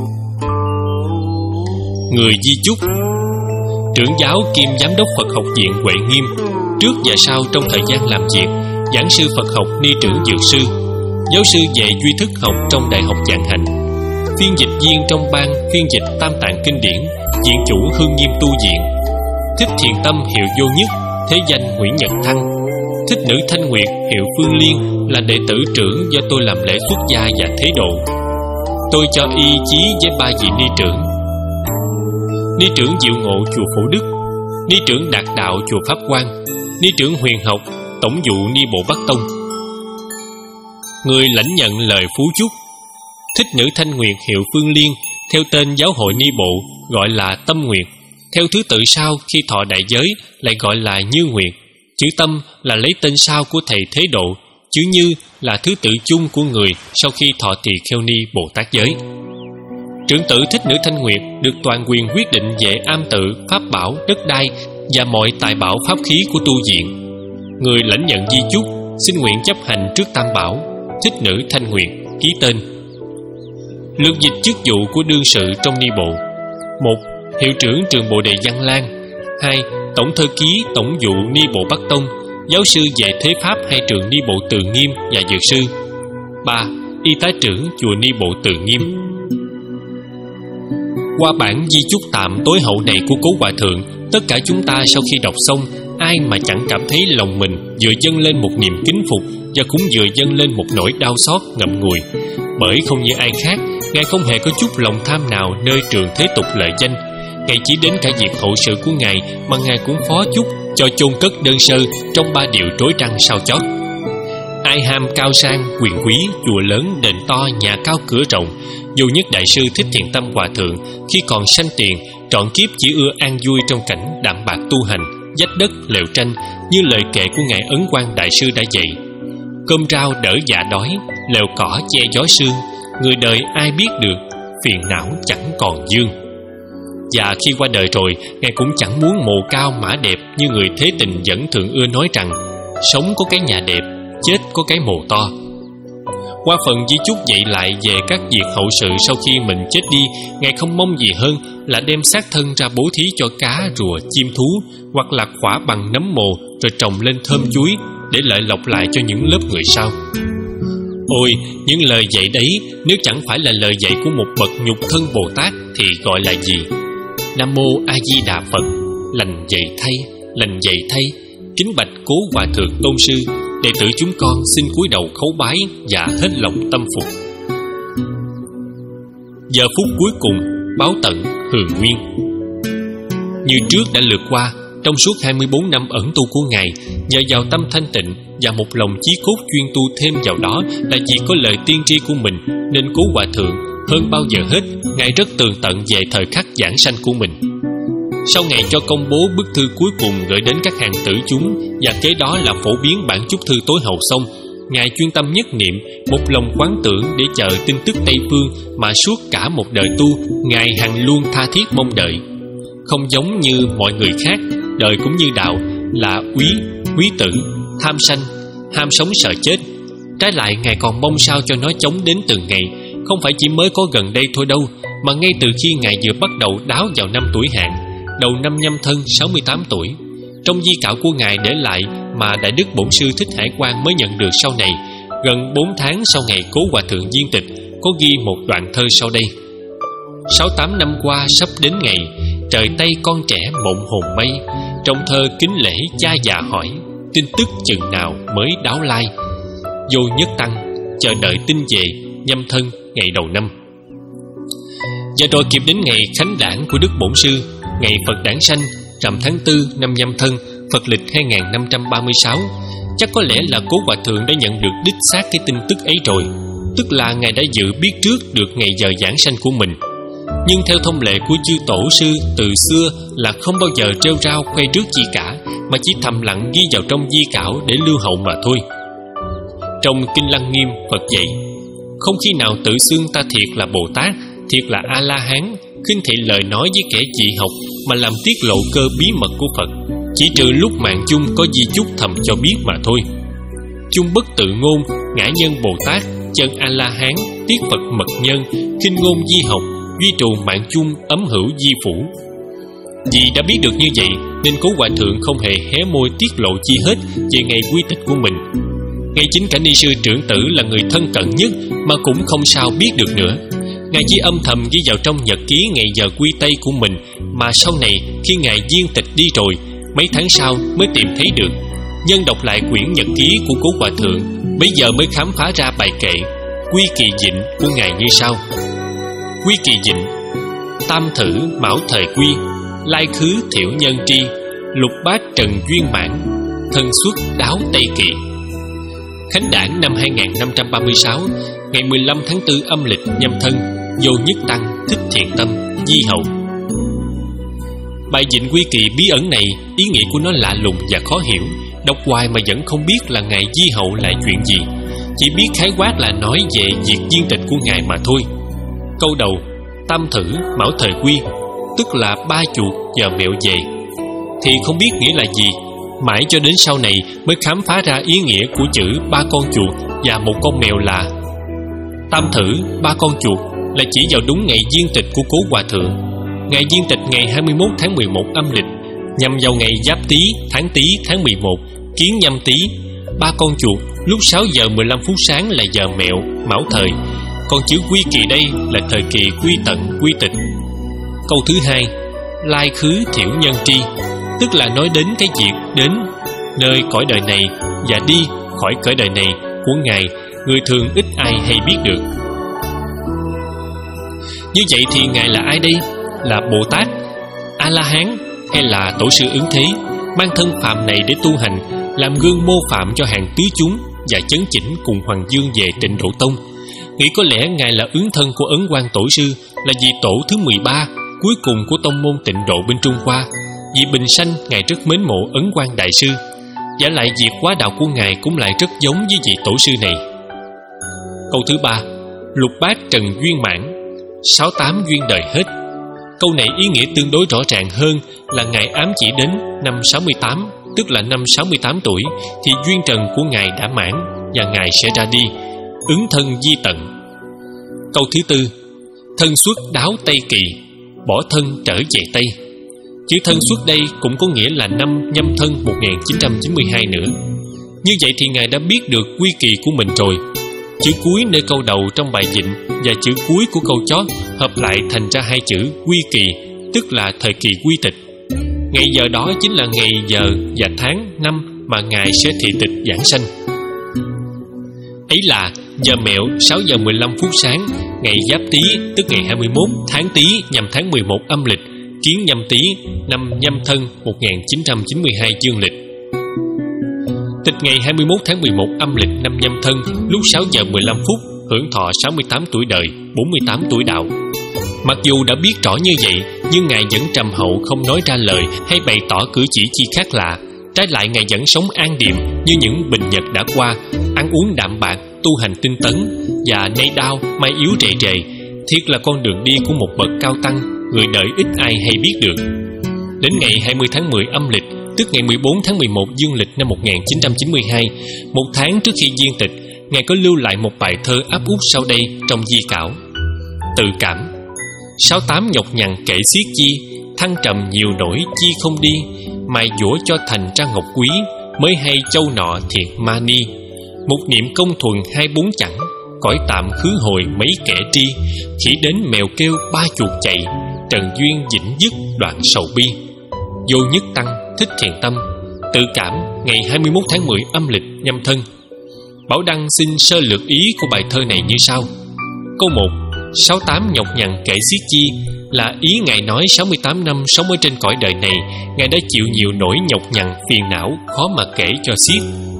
Người di chúc: trưởng giáo kiêm giám đốc Phật học viện Huệ Nghiêm, trước và sau trong thời gian làm việc, giảng sư Phật học ni trưởng dược sư, giáo sư về duy thức học trong Đại học Vạn Hạnh, phiên dịch viên trong ban phiên dịch Tam Tạng Kinh Điển, viện chủ Hương Nghiêm Tu Viện. Thích Thiền Tâm hiệu vô nhất, thế danh Nguyễn Nhật Thăng. Thích Nữ Thanh Nguyệt hiệu Phương Liên là đệ tử trưởng do tôi làm lễ xuất gia và thế độ. Tôi cho y chí với ba vị ni trưởng: ni trưởng Diệu Ngộ chùa Phổ Đức, ni trưởng Đạt Đạo chùa Pháp Quang, ni trưởng Huyền Học tổng vụ ni bộ Bắc Tông. Người lãnh nhận lời phú chúc: Thích Nữ Thanh Nguyệt hiệu Phương Liên, theo tên giáo hội ni bộ gọi là Tâm Nguyệt, theo thứ tự sau khi thọ đại giới lại gọi là Như Nguyệt. Chữ Tâm là lấy tên sau của thầy Thế Độ, chữ Như là thứ tự chung của người sau khi thọ tỳ kheo ni Bồ Tát giới. Trưởng tử Thích Nữ Thanh Nguyệt được toàn quyền quyết định về am tự, pháp bảo, đất đai và mọi tài bảo pháp khí của tu viện. Người lãnh nhận di chúc xin nguyện chấp hành trước Tam Bảo: Thích Nữ Thanh Nguyệt, ký tên. Lược dịch chức vụ của đương sự trong ni bộ: một. Hiệu trưởng trường Bồ Đề Văn Lang. Hai. Tổng thư ký tổng vụ ni bộ Bắc Tông, giáo sư về thế pháp hai trường ni bộ Từ Nghiêm và dược sư. Ba. Y tá trưởng chùa ni bộ Từ Nghiêm. Qua bản di chúc tạm tối hậu này của cố hòa thượng, tất cả chúng ta sau khi đọc xong, ai mà chẳng cảm thấy lòng mình vừa dâng lên một niềm kính phục và cũng vừa dâng lên một nỗi đau xót ngậm ngùi. Bởi không như ai khác, Ngài không hề có chút lòng tham nào nơi trường thế tục lợi danh. Ngài chỉ đến cả việc hậu sự của Ngài mà Ngài cũng khó chút cho chôn cất đơn sơ trong ba điều rối răng sau chót. Ai ham cao sang, quyền quý, chùa lớn, đền to, nhà cao cửa rộng, dù nhất đại sư Thích Thiện Tâm Hòa Thượng khi còn sanh tiền trọn kiếp chỉ ưa an vui trong cảnh đạm bạc tu hành, vách đất lều tranh, như lời kệ của Ngài Ấn Quang Đại Sư đã dạy: cơm rau đỡ dạ đói, lều cỏ che gió sương, người đời ai biết được, phiền não chẳng còn dương. Và khi qua đời rồi, Ngài cũng chẳng muốn mồ cao mã đẹp như người thế tình vẫn thường ưa nói rằng sống có cái nhà đẹp, chết có cái mồ to. Qua phần di chúc dạy lại về các việc hậu sự sau khi mình chết đi, Ngài không mong gì hơn là đem xác thân ra bố thí cho cá, rùa, chim thú, hoặc là khỏa bằng nấm mồ rồi trồng lên thơm chuối để lợi lộc lại cho những lớp người sau. Ôi, những lời dạy đấy nếu chẳng phải là lời dạy của một bậc nhục thân Bồ Tát thì gọi là gì? Nam mô A Di Đà Phật. Lành vậy thay, lành vậy thay. Kính bạch Cố Hòa Thượng Tôn Sư, đệ tử chúng con xin cúi đầu khấu bái và hết lòng tâm phục. Giờ phút cuối cùng, báo tận Hường Nguyên. Như trước đã lượt qua, trong suốt hai mươi bốn năm ẩn tu của Ngài, nhờ vào tâm thanh tịnh và một lòng chí cốt chuyên tu thêm vào đó là vì có lời tiên tri của mình, nên Cố Hòa Thượng hơn bao giờ hết, Ngài rất tường tận về thời khắc giảng sanh của mình. Sau ngày cho công bố bức thư cuối cùng gửi đến các hàng tử chúng, và kế đó là phổ biến bản chúc thư tối hậu xong, Ngài chuyên tâm nhất niệm, một lòng quán tưởng để chờ tin tức Tây Phương mà suốt cả một đời tu, Ngài hằng luôn tha thiết mong đợi. Không giống như mọi người khác, đời cũng như đạo là úy, quý tử, tham sanh, ham sống sợ chết. Trái lại, Ngài còn mong sao cho nó chóng đến từng ngày, không phải chỉ mới có gần đây thôi đâu, mà ngay từ khi Ngài vừa bắt đầu đáo vào năm tuổi Hạng, đầu năm Nhâm Thân sáu mươi tám tuổi. Trong di cảo của Ngài để lại mà Đại Đức Bổn Sư Thích Hải Quang mới nhận được sau này, gần bốn tháng sau ngày Cố Hòa Thượng viên tịch, có ghi một đoạn thơ sau đây: Sáu tám năm qua sắp đến ngày, trời Tây con trẻ mộng hồn mây. Trong thơ kính lễ cha già hỏi, tin tức chừng nào mới đáo lai. Vô nhất tăng, chờ đợi tin về Nhâm Thân ngày đầu năm. Và rồi kịp đến ngày khánh đản của Đức Bổn Sư, ngày Phật đản sanh rằm tháng tư năm Nhâm Thân, Phật lịch hai nghìn năm trăm ba mươi sáu. Chắc có lẽ là Cố Hòa Thượng đã nhận được đích xác cái tin tức ấy rồi, tức là Ngài đã dự biết trước được ngày giờ giảng sanh của mình. Nhưng theo thông lệ của chư tổ sư từ xưa là không bao giờ rêu rao khoe trước gì cả, mà chỉ thầm lặng ghi vào trong di cảo để lưu hậu mà thôi. Trong Kinh Lăng Nghiêm, Phật dạy: không khi nào tự xưng ta thiệt là Bồ Tát, thiệt là A-la-hán, khinh thị lời nói với kẻ dị học mà làm tiết lộ cơ bí mật của Phật, chỉ trừ lúc mạng chung có di chúc thầm cho biết mà thôi. Chung bất tự ngôn, ngã nhân Bồ Tát, chân A-la-hán, tiết Phật mật nhân, khinh ngôn di học, duy trù mạng chung, ấm hữu di phủ. Vì đã biết được như vậy nên Cố Hòa Thượng không hề hé môi tiết lộ chi hết về ngày quy tịch của mình. Ngay chính cả ni sư trưởng tử là người thân cận nhất mà cũng không sao biết được nữa. Ngài chỉ âm thầm ghi vào trong nhật ký ngày giờ quy tây của mình, mà sau này khi Ngài viên tịch đi rồi, mấy tháng sau mới tìm thấy được. Nhân đọc lại quyển nhật ký của Cố Hòa Thượng, bây giờ mới khám phá ra bài kệ Quy Kỳ Dịnh của Ngài như sau: Quy Kỳ Dịnh, tam thử mão thời quy, lai khứ thiểu nhân tri, lục bát trần duyên mãn, thân xuất đáo tây kỳ. Khánh đản năm hai nghìn năm trăm ba mươi sáu, ngày mười lăm tháng tư âm lịch Nhâm Thân, Vô Nhất Tăng, Thích Thiện Tâm, Di Hậu. Bài Dịnh Quy Kỳ bí ẩn này, ý nghĩa của nó lạ lùng và khó hiểu, đọc hoài mà vẫn không biết là Ngài Di Hậu là chuyện gì, chỉ biết khái quát là nói về việc viên tịch của Ngài mà thôi. Câu đầu tam thử mão thời quy, tức là ba chuột và mẹo về, thì không biết nghĩa là gì. Mãi cho đến sau này mới khám phá ra ý nghĩa của chữ ba con chuột và một con mèo là tam thử ba con chuột, là chỉ vào đúng ngày viên tịch của Cố Hòa Thượng. Ngày viên tịch ngày hai mươi mốt tháng mười một âm lịch, nhằm vào ngày Giáp Tý, tháng Tý, tháng mười một, Kiến Nhâm Tý. Ba con chuột lúc sáu giờ mười lăm phút sáng là giờ mẹo, mão thời. Còn chữ quy kỳ đây là thời kỳ quy tận, quy tịch. Câu thứ hai, lai khứ thiểu nhân tri, tức là nói đến cái việc đến nơi cõi đời này và đi khỏi cõi đời này của Ngài, người thường ít ai hay biết được. Như vậy thì Ngài là ai đây? Là Bồ Tát, A-la-hán hay là Tổ sư Ứng Thế, mang thân phàm này để tu hành, làm gương mô phạm cho hàng tứ chúng và chấn chỉnh cùng Hoàng Dương về Tịnh Độ Tông? Nghĩ có lẽ Ngài là ứng thân của Ấn Quang Tổ sư, là vị tổ thứ mười ba cuối cùng của tông môn Tịnh Độ bên Trung Hoa. Vì bình sanh Ngài rất mến mộ Ấn Quang Đại sư, và lại việc quá đạo của Ngài cũng lại rất giống với vị tổ sư này. Câu thứ ba: lục bát trần duyên mãn, sáu tám duyên đời hết. Câu này ý nghĩa tương đối rõ ràng hơn là Ngài ám chỉ đến năm sáu mươi tám, tức là năm sáu mươi tám tuổi thì duyên trần của Ngài đã mãn và Ngài sẽ ra đi, ứng thân di tận. Câu thứ tư: thân xuất đáo Tây Kỳ, bỏ thân trở về Tây. Chữ thân xuất đây cũng có nghĩa là năm Nhâm Thân một nghìn chín trăm chín mươi hai nữa. Như vậy thì Ngài đã biết được quy kỳ của mình rồi. Chữ cuối nơi câu đầu trong bài vịnh và chữ cuối của câu chót hợp lại thành ra hai chữ quy kỳ, tức là thời kỳ quy tịch. Ngày giờ đó chính là ngày giờ và tháng năm mà Ngài sẽ thị tịch giảng sanh. Ấy là giờ mẹo sáu giờ mười lăm phút sáng, ngày Giáp Tý, tức ngày hai mươi mốt tháng Tý nhằm tháng mười một âm lịch, Kiến Nhâm Tý, năm Nhâm Thân một nghìn chín trăm chín mươi hai dương lịch. Tịch ngày hai mươi mốt tháng mười một âm lịch năm Nhâm Thân lúc sáu giờ mười lăm phút, hưởng thọ sáu mươi tám tuổi đời, bốn mươi tám tuổi đạo. Mặc dù đã biết rõ như vậy, nhưng Ngài vẫn trầm hậu không nói ra lời hay bày tỏ cử chỉ chi khác lạ. Trái lại Ngài vẫn sống an điềm như những bình nhật đã qua, ăn uống đạm bạc, tu hành tinh tấn, và nay đau mai yếu rề rề. Thiệt là con đường đi của một bậc cao tăng, người đời ít ai hay biết được. Đến ngày hai mươi tháng mười âm lịch, tức ngày mười bốn tháng mười một dương lịch năm một nghìn chín trăm chín mươi hai, một tháng trước khi viên tịch, Ngài có lưu lại một bài thơ áp út sau đây trong di cảo: tự cảm. Sáu tám nhọc nhằn kể xiết chi, thăng trầm nhiều nỗi chi không đi, mài dũa cho thành ra ngọc quý, mới hay châu nọ thiệt ma ni. Một niệm công thuần hai bốn chẳng, cõi tạm khứ hồi mấy kẻ tri, chỉ đến mèo kêu ba chuột chạy, trần duyên vĩnh dứt đoạn sầu bi. Vô Nhất Tăng Thích Thiền Tâm, tự cảm, ngày hai mươi mốt tháng mười âm lịch Nhâm Thân. Bảo Đăng xin sơ lược ý của bài thơ này như sau. Câu một: sáu tám nhọc nhằn kể xiết chi, là ý Ngài nói sáu mươi tám năm sống ở trên cõi đời này, Ngài đã chịu nhiều nỗi nhọc nhằn phiền não khó mà kể cho xiết.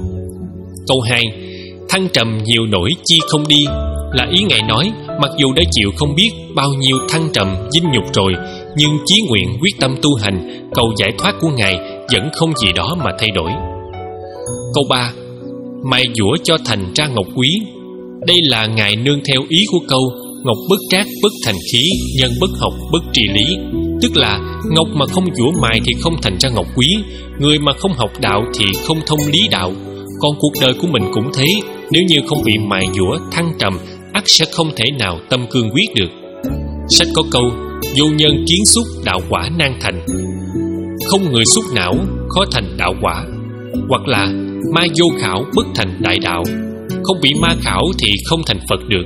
Câu hai: thăng trầm nhiều nỗi chi không đi, là ý Ngài nói mặc dù đã chịu không biết bao nhiêu thăng trầm dinh nhục rồi, nhưng chí nguyện quyết tâm tu hành, cầu giải thoát của Ngài vẫn không gì đó mà thay đổi. Câu ba: mài dũa cho thành ra ngọc quý, đây là Ngài nương theo ý của câu ngọc bất trác bất thành khí, nhân bất học bất trì lý. Tức là ngọc mà không dũa mài thì không thành ra ngọc quý, người mà không học đạo thì không thông lý đạo. Còn cuộc đời của mình cũng thế, nếu như không bị mài dũa thăng trầm, ắt sẽ không thể nào tâm cương quyết được. Sách có câu vô nhân kiến xúc đạo quả nan thành, không người xúc não khó thành đạo quả, hoặc là ma vô khảo bất thành đại đạo, không bị ma khảo thì không thành Phật được.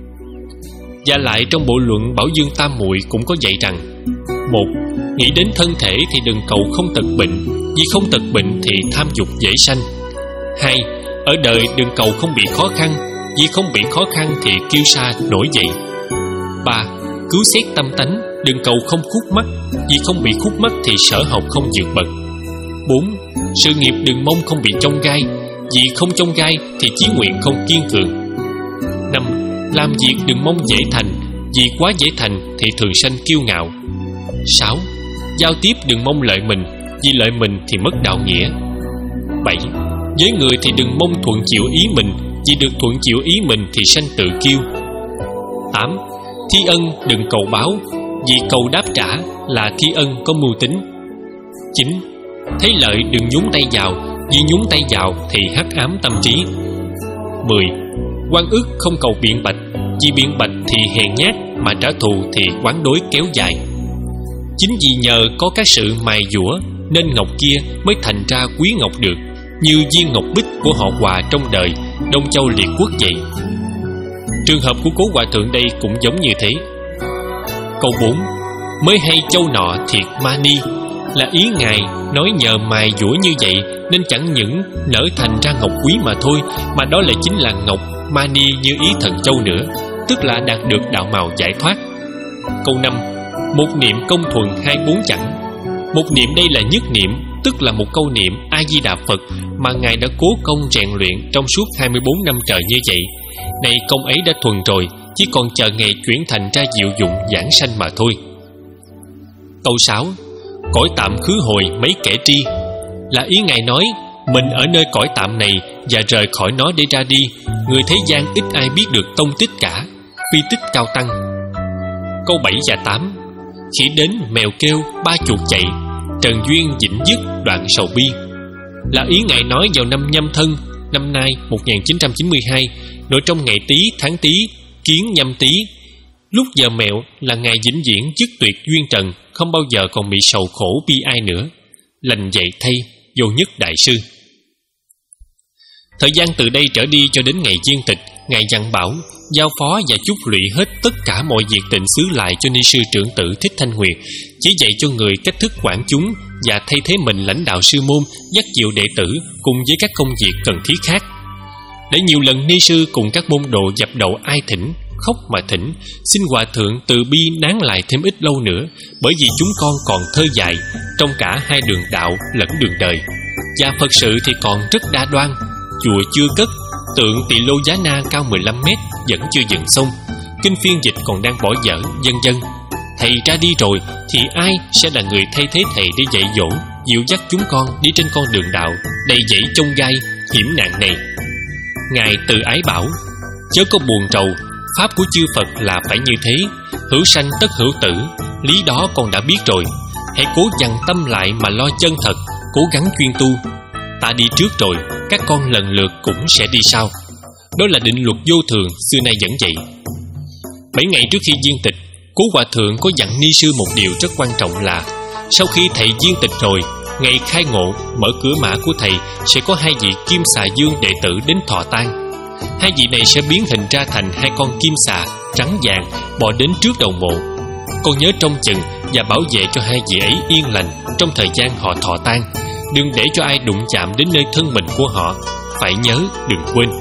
Và lại trong bộ luận Bảo Dương Tam Muội cũng có dạy rằng: một, nghĩ đến thân thể thì đừng cầu không tật bệnh, vì không tật bệnh thì tham dục dễ sanh. Hai, ở đời đừng cầu không bị khó khăn, vì không bị khó khăn thì kiêu sa nổi dậy. Ba, cứu xét tâm tánh, đừng cầu không khúc mắc, vì không bị khúc mắc thì sở học không vượt bậc. Bốn, sự nghiệp đừng mong không bị chông gai, vì không chông gai thì chí nguyện không kiên cường. Năm, làm việc đừng mong dễ thành, vì quá dễ thành thì thường sanh kiêu ngạo. Sáu, giao tiếp đừng mong lợi mình, vì lợi mình thì mất đạo nghĩa. Bảy, với người thì đừng mong thuận chịu ý mình, vì được thuận chịu ý mình thì sanh tự kiêu. Tám, thi ân đừng cầu báo, vì cầu đáp trả là thi ân có mưu tính. Chín, thấy lợi đừng nhúng tay vào, vì nhúng tay vào thì hắc ám tâm trí. Mười, oan ức không cầu biện bạch, vì biện bạch thì hèn nhát, mà trả thù thì quán đối kéo dài. Chính vì nhờ có các sự mài dũa nên ngọc kia mới thành ra quý ngọc được, như viên ngọc bích của họ Hòa trong đời Đông Châu Liệt Quốc vậy. Trường hợp của Cố Hòa Thượng đây cũng giống như thế. Câu bốn, mới hay châu nọ thiệt ma ni, Là ý ngài nói nhờ mài dũa như vậy nên chẳng những nở thành ra ngọc quý mà thôi, mà đó lại chính là ngọc mani như ý thần châu nữa, tức là đạt được đạo màu giải thoát. Câu năm. Một niệm công thuần hai bốn chẳng. Một niệm đây là nhất niệm, tức là một câu niệm A-di-đà Phật mà ngài đã cố công rèn luyện trong suốt hai mươi bốn năm trời như vậy. Này công ấy đã thuần rồi, chỉ còn chờ ngày chuyển thành ra diệu dụng giảng sanh mà thôi. Câu sáu. Cõi tạm khứ hồi mấy kẻ tri. Là ý ngài nói mình ở nơi cõi tạm này và rời khỏi nó để ra đi, người thế gian ít ai biết được tông tích cả, phi tích cao tăng. Câu bảy và tám. Khỉ đến mèo kêu ba chuột chạy, trần duyên vĩnh dứt đoạn sầu bi. Là ý ngài nói vào năm Nhâm Thân, năm nay một nghìn chín trăm chín mươi hai, nội trong ngày Tý tháng Tý, kiến Nhâm Tý, lúc giờ mẹo là ngài vĩnh viễn dứt tuyệt duyên trần, không bao giờ còn bị sầu khổ bi ai nữa. Lành vậy thay Vô Nhất đại sư. Thời gian từ đây trở đi cho đến ngày viên tịch, ngài dặn bảo giao phó và chúc lụy hết tất cả mọi việc tịnh xứ lại cho ni sư trưởng tử Thích Thanh Huyền, chỉ dạy cho người cách thức quản chúng và thay thế mình lãnh đạo sư môn, dắt dìu đệ tử cùng với các công việc cần thiết khác. Để nhiều lần ni sư cùng các môn đồ dập đầu ai thỉnh, khóc mà thỉnh, xin hòa thượng từ bi nán lại thêm ít lâu nữa, bởi vì chúng con còn thơ dại trong cả hai đường đạo lẫn đường đời, và Phật sự thì còn rất đa đoan. Chùa chưa cất, tượng Tỳ Lô Giá Na cao mười lăm mét vẫn chưa dựng xong, kinh phiên dịch còn đang bỏ dở, vân vân. Thầy ra đi rồi thì ai sẽ là người thay thế thầy để dạy dỗ, dịu dắt chúng con đi trên con đường đạo đầy dẫy chông gai hiểm nạn này? Ngài từ ái bảo: chớ có buồn rầu, pháp của chư Phật là phải như thế, hữu sanh tất hữu tử, lý đó con đã biết rồi. Hãy cố dằn tâm lại mà lo chân thật, cố gắng chuyên tu. Ta đi trước rồi, các con lần lượt cũng sẽ đi sau. Đó là định luật vô thường xưa nay vẫn vậy. Bảy ngày trước khi viên tịch, Cố Hòa Thượng có dặn ni sư một điều rất quan trọng là sau khi thầy viên tịch rồi, ngày khai ngộ mở cửa mã của thầy sẽ có hai vị kim xà dương đệ tử đến thọ tang. Hai vị này sẽ biến hình ra thành hai con kim xà trắng vàng bò đến trước đầu mộ. Con nhớ trông chừng và bảo vệ cho hai vị ấy yên lành trong thời gian họ thọ tang. Đừng để cho ai đụng chạm đến nơi thân mình của họ, phải nhớ đừng quên.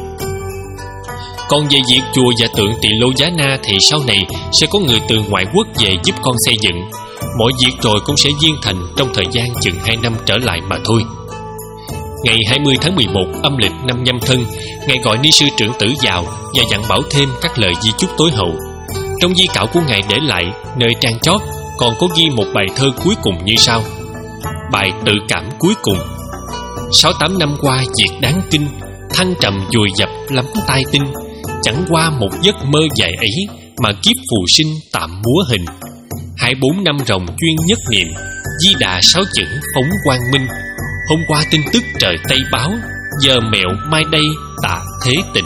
Còn về việc chùa và tượng Tỳ Lô Giá Na thì sau này sẽ có người từ ngoại quốc về giúp con xây dựng. Mọi việc rồi cũng sẽ viên thành trong thời gian chừng hai năm trở lại mà thôi. Ngày hai mươi tháng mười một âm lịch năm Nhâm Thân, ngài gọi ni sư trưởng tử vào và dặn bảo thêm các lời di chúc tối hậu. Trong di cảo của ngài để lại nơi trang chót còn có ghi một bài thơ cuối cùng như sau: bài tự cảm cuối cùng. Sáu tám năm qua việc đáng kinh, thăng trầm dùi dập lắm tai tinh. Chẳng qua một giấc mơ dài ấy mà kiếp phù sinh tạm múa hình. Hai bốn năm ròng chuyên nhất niệm, di đà sáu chữ phóng quang minh. Hôm qua tin tức trời Tây báo, giờ mẹo mai đây tạ thế tịnh.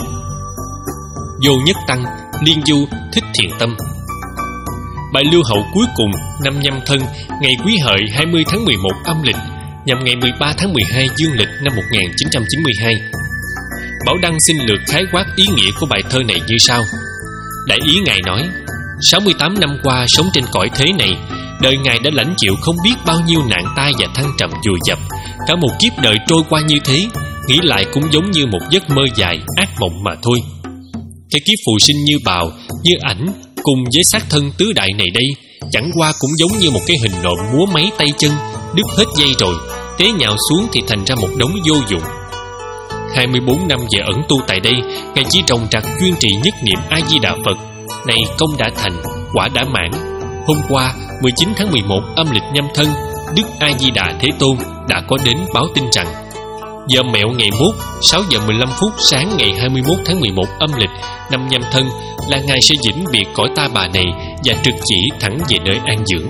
Vô Nhất Tăng, Liên Du, Thích Thiền Tâm. Bài lưu hậu cuối cùng năm Nhâm Thân, ngày Quý Hợi hai mươi tháng mười một âm lịch, nhằm ngày mười ba tháng mười hai dương lịch năm một nghìn chín trăm chín mươi hai. Bảo Đăng xin lược khái quát ý nghĩa của bài thơ này như sau. Đại ý ngài nói: sáu mươi tám năm qua sống trên cõi thế này, đời ngài đã lãnh chịu không biết bao nhiêu nạn tai và thăng trầm dùi dập. Cả một kiếp đời trôi qua như thế, nghĩ lại cũng giống như một giấc mơ dài ác mộng mà thôi. Cái kiếp phù sinh như bào, như ảnh cùng với xác thân tứ đại này đây, chẳng qua cũng giống như một cái hình nộm múa máy tay chân, đứt hết dây rồi, té nhào xuống thì thành ra một đống vô dụng. Hai mươi bốn năm về ẩn tu tại đây, ngài chỉ trồng trặc chuyên trì nhất niệm A Di Đà Phật. Này công đã thành, quả đã mãn. Hôm qua mười chín tháng mười một âm lịch Nhâm Thân, Đức A Di Đà Thế Tôn đã có đến báo tin rằng giờ mẹo ngày mốt sáu giờ mười lăm phút sáng ngày hai mươi mốt tháng mười một âm lịch năm Nhâm Thân là ngài sẽ vĩnh biệt cõi ta bà này và trực chỉ thẳng về nơi an dưỡng.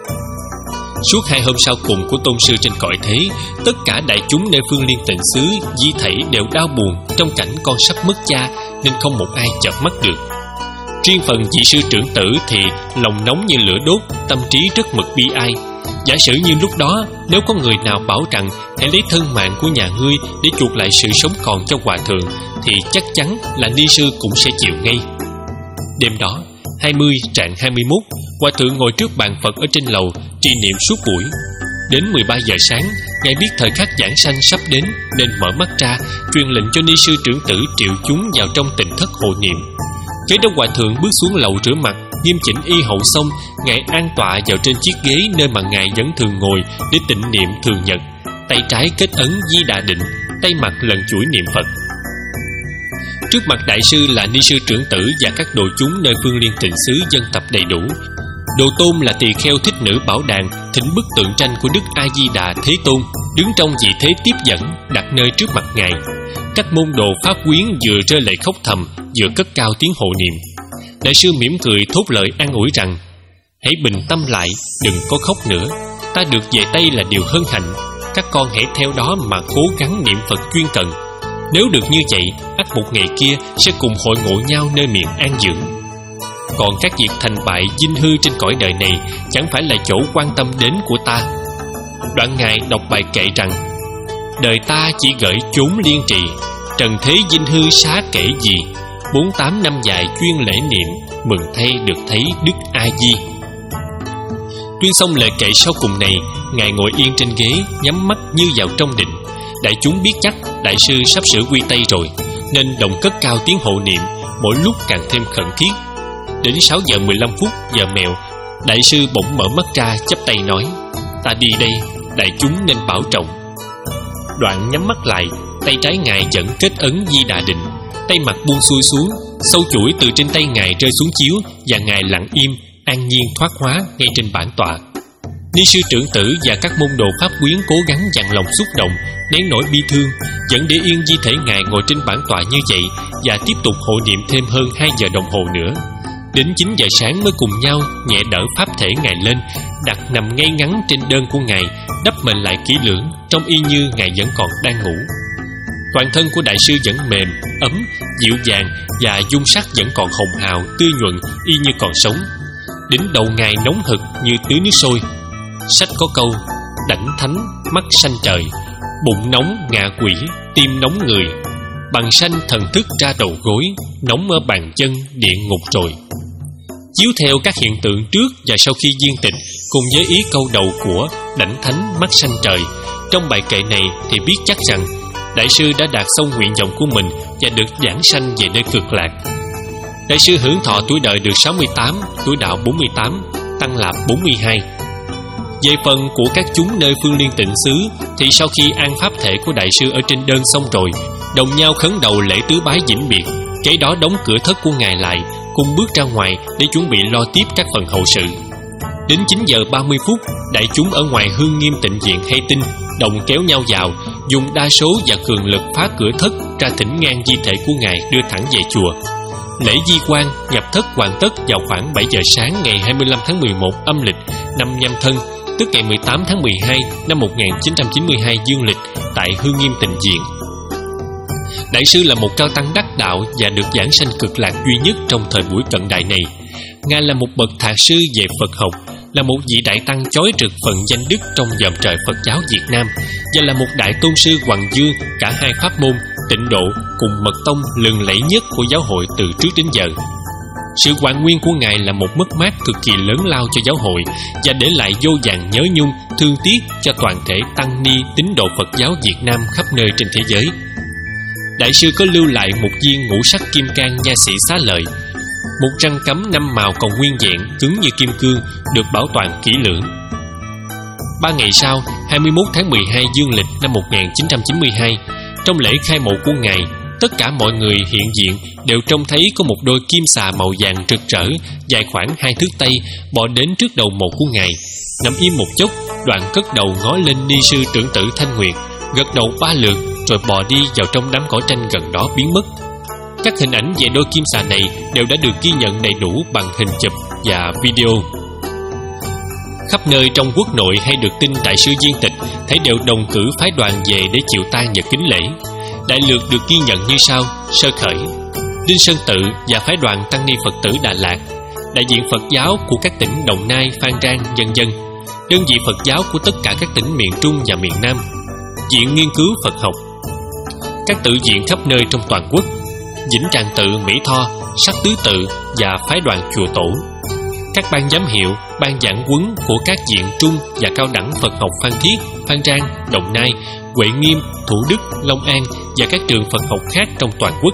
Suốt hai hôm sau cùng của tôn sư trên cõi thế, tất cả đại chúng nơi phương Liên Tịnh xứ di thảy đều đau buồn trong cảnh con sắp mất cha, nên không một ai chợp mắt được. Riêng phần vị sư trưởng tử thì lòng nóng như lửa đốt, tâm trí rất mực bi ai. Giả sử như lúc đó, nếu có người nào bảo rằng hãy lấy thân mạng của nhà ngươi để chuộc lại sự sống còn cho hòa thượng, thì chắc chắn là ni sư cũng sẽ chịu ngay. Đêm đó hai mươi rạng hai mươi mốt, hòa thượng ngồi trước bàn Phật ở trên lầu trì niệm suốt buổi. Đến mười ba giờ sáng, Ngài biết thời khắc giảng sanh sắp đến nên mở mắt ra, truyền lệnh cho ni sư trưởng tử triệu chúng vào trong tỉnh thất hộ niệm. Kế đó hòa thượng bước xuống lầu rửa mặt, nghiêm chỉnh y hậu xong, Ngài an tọa vào trên chiếc ghế nơi mà Ngài vẫn thường ngồi để tịnh niệm thường nhật. Tay trái kết ấn Di Đà Định, tay mặt lần chuỗi niệm Phật. Trước mặt đại sư là ni sư trưởng tử và các đồ chúng nơi Phương Liên Tịnh xứ dân tập đầy đủ. Đồ tôn là tỳ kheo thích nữ Bảo Đàn thỉnh bức tượng tranh của Đức A Di Đà Thế Tôn, đứng trong vị thế tiếp dẫn, đặt nơi trước mặt Ngài. Các môn đồ pháp quyến vừa rơi lệ khóc thầm, vừa cất cao tiếng hộ niệm. Đại sư mỉm cười thốt lời an ủi rằng: hãy bình tâm lại, đừng có khóc nữa. Ta được về Tây là điều hân hạnh. Các con hãy theo đó mà cố gắng niệm Phật chuyên cần. Nếu được như vậy, ắt một ngày kia sẽ cùng hội ngộ nhau nơi miền an dưỡng. Còn các việc thành bại vinh hư trên cõi đời này chẳng phải là chỗ quan tâm đến của ta. Đoạn Ngài đọc bài kệ rằng: đời ta chỉ gửi chốn liên trì, trần thế vinh hư xá kể gì. Bốn tám năm dài chuyên lễ niệm, mừng thay được thấy Đức A Di. Tuyên xong lời kệ sau cùng này, Ngài ngồi yên trên ghế, nhắm mắt như vào trong định. Đại chúng biết chắc đại sư sắp sửa quy Tây rồi, nên đồng cất cao tiếng hộ niệm, mỗi lúc càng thêm khẩn thiết. Đến sáu giờ mười lăm phút giờ mẹo, đại sư bỗng mở mắt ra, chắp tay nói: ta đi đây, đại chúng nên bảo trọng. Đoạn nhắm mắt lại, tay trái Ngài vẫn kết ấn Di Đà Định, tay mặt buông xuôi xuống, sâu chuỗi từ trên tay Ngài rơi xuống chiếu, và Ngài lặng im, an nhiên thoát hóa ngay trên bản tọa. Ni sư trưởng tử và các môn đồ pháp quyến cố gắng dằn lòng xúc động, nén nỗi bi thương, vẫn để yên di thể Ngài ngồi trên bản tọa như vậy, và tiếp tục hộ niệm thêm hơn hai giờ đồng hồ nữa. Đến chín giờ sáng mới cùng nhau nhẹ đỡ pháp thể Ngài lên, đặt nằm ngay ngắn trên đơn của Ngài, đắp mền lại kỹ lưỡng, trông y như Ngài vẫn còn đang ngủ. Toàn thân của đại sư vẫn mềm, ấm, dịu dàng, và dung sắc vẫn còn hồng hào, tươi nhuận, y như còn sống. Đỉnh đầu Ngài nóng hực như tưới nước sôi. Sách có câu: đảnh thánh, mắt sanh trời, bụng nóng ngạ quỷ, tim nóng người, bằng sanh thần thức ra đầu gối, nóng ở bàn chân địa ngục rồi. Chiếu theo các hiện tượng trước và sau khi viên tịch, cùng với ý câu đầu của đảnh thánh mắt sanh trời, trong bài kệ này thì biết chắc rằng đại sư đã đạt xong nguyện vọng của mình và được giảng sanh về nơi cực lạc. Đại sư hưởng thọ tuổi đời được sáu mươi tám, tuổi đạo bốn mươi tám, tăng lạp bốn mươi hai. Về phần của các chúng nơi Phương Liên Tịnh xứ thì sau khi an pháp thể của đại sư ở trên đơn xong rồi, đồng nhau khấn đầu lễ tứ bái vĩnh biệt, kế đó đóng cửa thất của Ngài lại, cùng bước ra ngoài để chuẩn bị lo tiếp các phần hậu sự. Đến chín giờ ba mươi phút, đại chúng ở ngoài Hương Nghiêm Tịnh Viện hay tin đồng kéo nhau vào, dùng đa số và cường lực phá cửa thất ra thỉnh ngang di thể của Ngài đưa thẳng về chùa. Lễ di quan nhập thất hoàn tất vào khoảng bảy giờ sáng ngày hai mươi lăm tháng mười một âm lịch năm Nhâm Thân, tức ngày mười tám tháng mười hai năm một nghìn chín trăm chín mươi hai dương lịch, tại Hương Nghiêm Tịnh Viện. Đại sư là một cao tăng đắc đạo và được giảng sanh cực lạc duy nhất trong thời buổi cận đại này. Ngài là một bậc thạc sư về Phật học, là một vị đại tăng chói rực phần danh đức trong dòng trời Phật giáo Việt Nam, và là một đại tôn sư Hoàng Dương cả hai pháp môn Tịnh Độ cùng Mật Tông lừng lẫy nhất của giáo hội từ trước đến giờ. Sự hoạn nguyên của Ngài là một mất mát cực kỳ lớn lao cho giáo hội, và để lại vô vàn nhớ nhung, thương tiếc cho toàn thể tăng ni tín đồ Phật giáo Việt Nam khắp nơi trên thế giới. Đại sư có lưu lại một viên ngũ sắc kim cang nha sĩ xá lợi, một răng cắm năm màu còn nguyên vẹn, cứng như kim cương, được bảo toàn kỹ lưỡng. Ba ngày sau, hai mươi mốt tháng mười hai dương lịch năm một nghìn chín trăm chín mươi hai, trong lễ khai mộ của Ngài, tất cả mọi người hiện diện đều trông thấy có một đôi kim xà màu vàng rực rỡ, dài khoảng hai thước tây, bò đến trước đầu mộ của Ngài, nằm im một chốc, đoạn cất đầu ngó lên ni sư trưởng tử Thanh Nguyệt, gật đầu ba lượt, rồi bò đi vào trong đám cỏ tranh gần đó biến mất. Các hình ảnh về đôi kim xà này đều đã được ghi nhận đầy đủ bằng hình chụp và video. Khắp nơi trong quốc nội hay được tin đại sư viên tịch, thấy đều đồng cử phái đoàn về để chịu tang và kính lễ. Đại lược được ghi nhận như sau: sơ khởi, Đinh Sơn Tự và phái đoàn tăng ni Phật tử Đà Lạt, đại diện Phật giáo của các tỉnh Đồng Nai, Phan Rang, vân vân, đơn vị Phật giáo của tất cả các tỉnh miền Trung và miền Nam, viện nghiên cứu Phật học, các tự viện khắp nơi trong toàn quốc, Vĩnh Tràng Tự, Mỹ Tho, Sắc Tứ Tự và phái đoàn chùa Tổ, các ban giám hiệu, ban giảng huấn của các viện trung và cao đẳng Phật học Phan Thiết, Phan Rang, Đồng Nai, Huệ Nghiêm, Thủ Đức, Long An và các trường Phật học khác trong toàn quốc.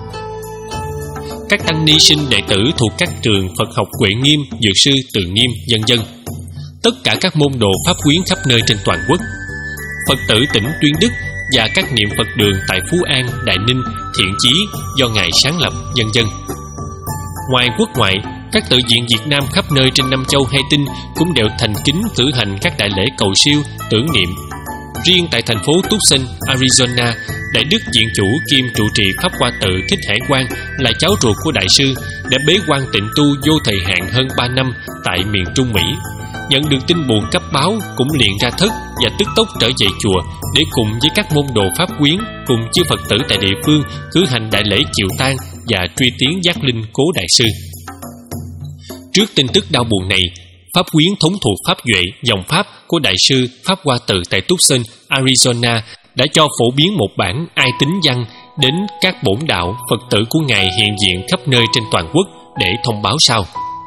Các tăng ni sinh đệ tử thuộc các trường Phật học Huệ Nghiêm, Dược sư, Từ Nghiêm, vân vân. Tất cả các môn đồ pháp quyến khắp nơi trên toàn quốc. Phật tử tỉnh Tuyên Đức và các niệm Phật đường tại Phú An, Đại Ninh, Thiện Chí do Ngài sáng lập, vân vân. Ngoài quốc ngoại, các tự viện Việt Nam khắp nơi trên năm châu hai tinh cũng đều thành kính cử hành các đại lễ cầu siêu, tưởng niệm. Riêng tại thành phố Tucson, Arizona, Đại đức viện chủ kiêm trụ trì Pháp Hoa Tự Thích Hải Quang là cháu ruột của đại sư đã bế quan tịnh tu vô thời hạn hơn ba năm tại miền Trung Mỹ. Nhận được tin buồn cấp báo, cũng liền ra thất và tức tốc trở về chùa để cùng với các môn đồ pháp quyến cùng chư Phật tử tại địa phương cử hành đại lễ chịu tang và truy tiến giác linh cố đại sư. Trước tin tức đau buồn này, pháp quyến thống thuộc pháp duệ dòng pháp của đại sư Pháp Hoa Tự tại Tucson, Arizona đã cho phổ biến một bản ai tín văn đến các bổn đạo Phật tử của Ngài hiện diện khắp nơi trên toàn quốc để thông báo sau.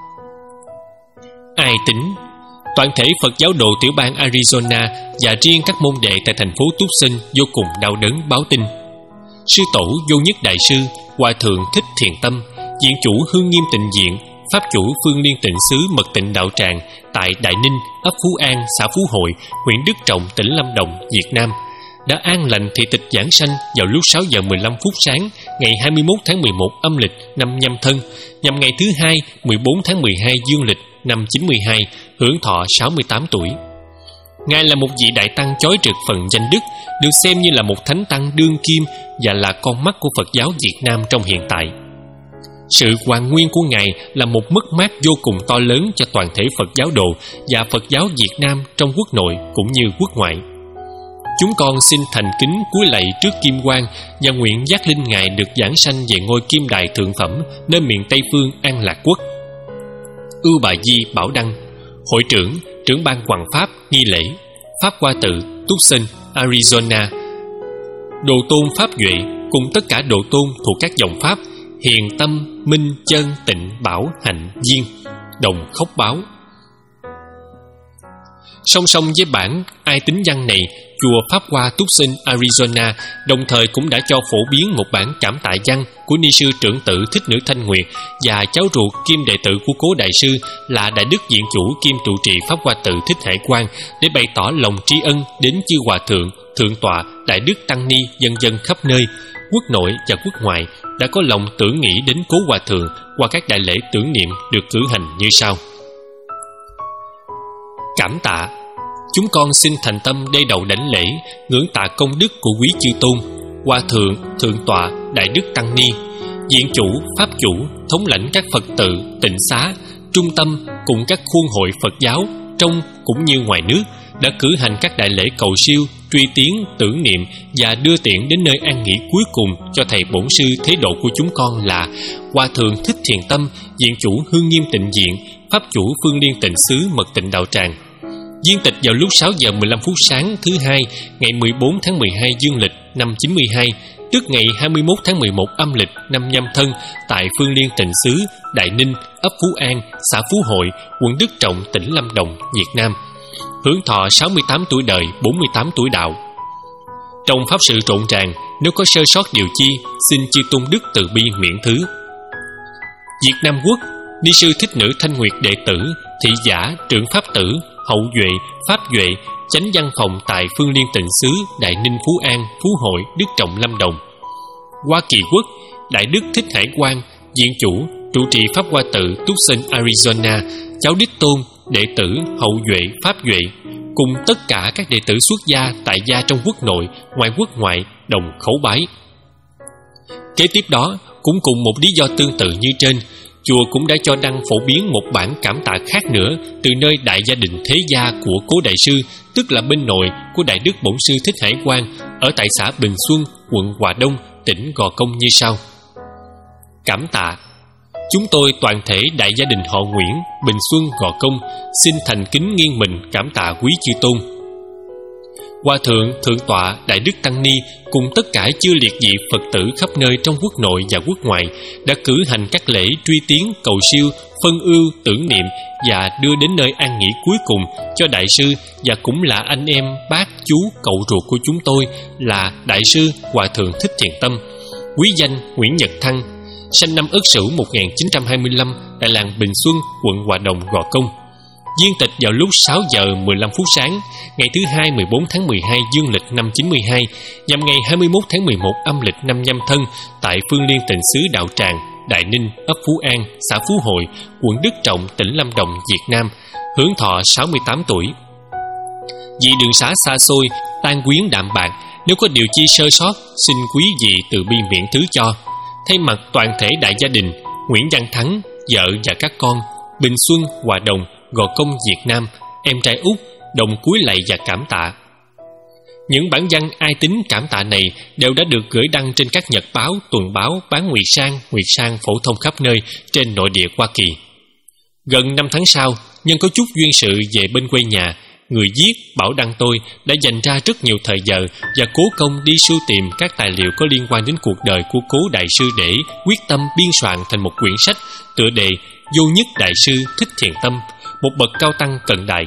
Ai tín, toàn thể Phật giáo đồ tiểu bang Arizona và riêng các môn đệ tại thành phố Tucson vô cùng đau đớn báo tin. Sư tổ Vô Nhất Đại sư, Hòa thượng Thích Thiền Tâm, viện chủ Hương Nghiêm Tịnh Viện, pháp chủ Phương Liên Tịnh xứ Mật Tịnh Đạo Tràng tại Đại Ninh, ấp Phú An, xã Phú Hội, huyện Đức Trọng, tỉnh Lâm Đồng, Việt Nam đã an lành thị tịch giảng sanh vào lúc sáu giờ mười lăm phút sáng ngày hai mươi mốt tháng mười một âm lịch năm Nhâm Thân, nhằm ngày thứ hai mười bốn tháng mười hai dương lịch năm chín mươi hai, hưởng thọ sáu mươi tám tuổi. Ngài là một vị đại tăng chói rực phần danh đức, được xem như là một thánh tăng đương kim và là con mắt của Phật giáo Việt Nam trong hiện tại. Sự hoàn nguyên của Ngài là một mất mát vô cùng to lớn cho toàn thể Phật giáo đồ và Phật giáo Việt Nam trong quốc nội cũng như quốc ngoại. Chúng con xin thành kính cúi lạy trước kim quang và nguyện giác linh Ngài được giảng sanh về ngôi kim đài thượng phẩm nơi miền Tây phương An Lạc Quốc. Ưu Bà Di Bảo Đăng, hội trưởng, trưởng ban hoằng pháp nghi lễ, Pháp Hoa Tự, Tucson, Arizona. Đồ tôn pháp duệ cùng tất cả đồ tôn thuộc các dòng pháp Hiền, Tâm, Minh, Chân, Tịnh, Bảo, Hạnh, Duyên đồng khóc báo. Song song với bản ai tín văn này, chùa Pháp Hoa Tucson, Arizona đồng thời cũng đã cho phổ biến một bản cảm tạ văn của ni sư trưởng tử Thích Nữ Thanh Nguyệt và cháu ruột kiêm đệ tử của cố đại sư là Đại đức viện chủ kiêm trụ trì Pháp Hoa Tự Thích Hải Quang để bày tỏ lòng tri ân đến chư hòa thượng, thượng tọa, đại đức tăng ni vân vân khắp nơi, quốc nội và quốc ngoại đã có lòng tưởng nghĩ đến cố hòa thượng qua các đại lễ tưởng niệm được cử hành như sau. Cảm tạ. Chúng con xin thành tâm đê đầu đảnh lễ, ngưỡng tạ công đức của quý chư tôn, hòa thượng, thượng tọa, đại đức tăng ni, viện chủ, pháp chủ, thống lãnh các Phật tử, tịnh xá, trung tâm cùng các khuôn hội Phật giáo trong cũng như ngoài nước đã cử hành các đại lễ cầu siêu, truy tiến, tưởng niệm và đưa tiễn đến nơi an nghỉ cuối cùng cho thầy bổn sư thế độ của chúng con là Hòa thượng Thích Thiền Tâm, viện chủ Hương Nghiêm Tịnh Viện, pháp chủ Phương Liên Tịnh xứ Mật Tịnh Đạo Tràng. Viên tịch vào lúc sáu giờ mười lăm phút sáng thứ hai ngày mười bốn tháng mười hai dương lịch năm chín mươi hai, tức ngày hai mươi mốt tháng mười một âm lịch năm Nhâm Thân tại Phương Liên Tịnh xứ Đại Ninh, ấp Phú An, xã Phú Hội, quận Đức Trọng, tỉnh Lâm Đồng, Việt Nam. Hưởng thọ sáu mươi tám tuổi đời, bốn mươi tám tuổi đạo. Trong pháp sự rộn ràng, nếu có sơ sót điều chi, xin chư tôn đức từ bi miễn thứ. Việt Nam Quốc, ni sư Thích Nữ Thanh Nguyệt đệ tử, thị giả, trưởng pháp tử, hậu duệ, pháp duệ, chánh văn phòng tại Phương Liên Tịnh xứ Đại Ninh, Phú An, Phú Hội, Đức Trọng, Lâm Đồng. Hoa Kỳ Quốc, Đại đức Thích Hải Quang, viện chủ, trụ trì Pháp Hoa Tự Tucson, Arizona, cháu đích tôn, đệ tử, hậu duệ, pháp duệ, cùng tất cả các đệ tử xuất gia tại gia trong quốc nội, ngoài quốc ngoại đồng khấu bái. Kế tiếp đó, cũng cùng một lý do tương tự như trên, chùa cũng đã cho đăng phổ biến một bản cảm tạ khác nữa từ nơi đại gia đình thế gia của cố đại sư, tức là bên nội của Đại đức Bổn sư Thích Hải Quang ở tại xã Bình Xuân, quận Hòa Đông, tỉnh Gò Công như sau. Cảm tạ. Chúng tôi toàn thể đại gia đình họ Nguyễn, Bình Xuân, Gò Công xin thành kính nghiêng mình cảm tạ quý chư tôn. Hòa thượng, thượng tọa, đại đức tăng ni cùng tất cả chư liệt vị Phật tử khắp nơi trong quốc nội và quốc ngoại đã cử hành các lễ truy tiến cầu siêu phân ưu tưởng niệm và đưa đến nơi an nghỉ cuối cùng cho đại sư, và cũng là anh em, bác, chú, cậu ruột của chúng tôi là đại sư Hòa thượng Thích Thiện Tâm, quý danh Nguyễn Nhật Thăng, sinh năm Ất Sửu một nghìn chín trăm hai mươi lăm tại làng Bình Xuân, quận Hòa Đồng, Gò Công. Viên tịch vào lúc sáu giờ mười lăm phút sáng, ngày thứ hai mười bốn tháng mười hai dương lịch năm chín mươi hai, nhằm ngày hai mươi mốt tháng mười một âm lịch năm Nhâm Thân, tại Phương Liên Tịnh xứ Đạo Tràng, Đại Ninh, ấp Phú An, xã Phú Hội, quận Đức Trọng, tỉnh Lâm Đồng, Việt Nam, hưởng thọ sáu mươi tám tuổi. Vì đường xá xa xôi, tang quyến đạm bạc, nếu có điều chi sơ sót, xin quý vị từ bi miễn thứ cho. Thay mặt toàn thể đại gia đình, Nguyễn Văn Thắng, vợ và các con, Bình Xuân, Hòa Đồng, Gò Công, Việt Nam, em trai út, đồng cúi lạy và cảm tạ. Những bản văn ai tính cảm tạ này đều đã được gửi đăng trên các nhật báo, tuần báo, bán nguyệt sang, nguyệt sang phổ thông khắp nơi trên nội địa Hoa Kỳ. Gần năm tháng sau, nhân có chút duyên sự về bên quê nhà, người viết Bảo Đăng tôi đã dành ra rất nhiều thời giờ và cố công đi sưu tìm các tài liệu có liên quan đến cuộc đời của cố đại sư để quyết tâm biên soạn thành một quyển sách tựa đề Vô Nhất Đại sư Thích Thiện Tâm, một bậc cao tăng cận đại.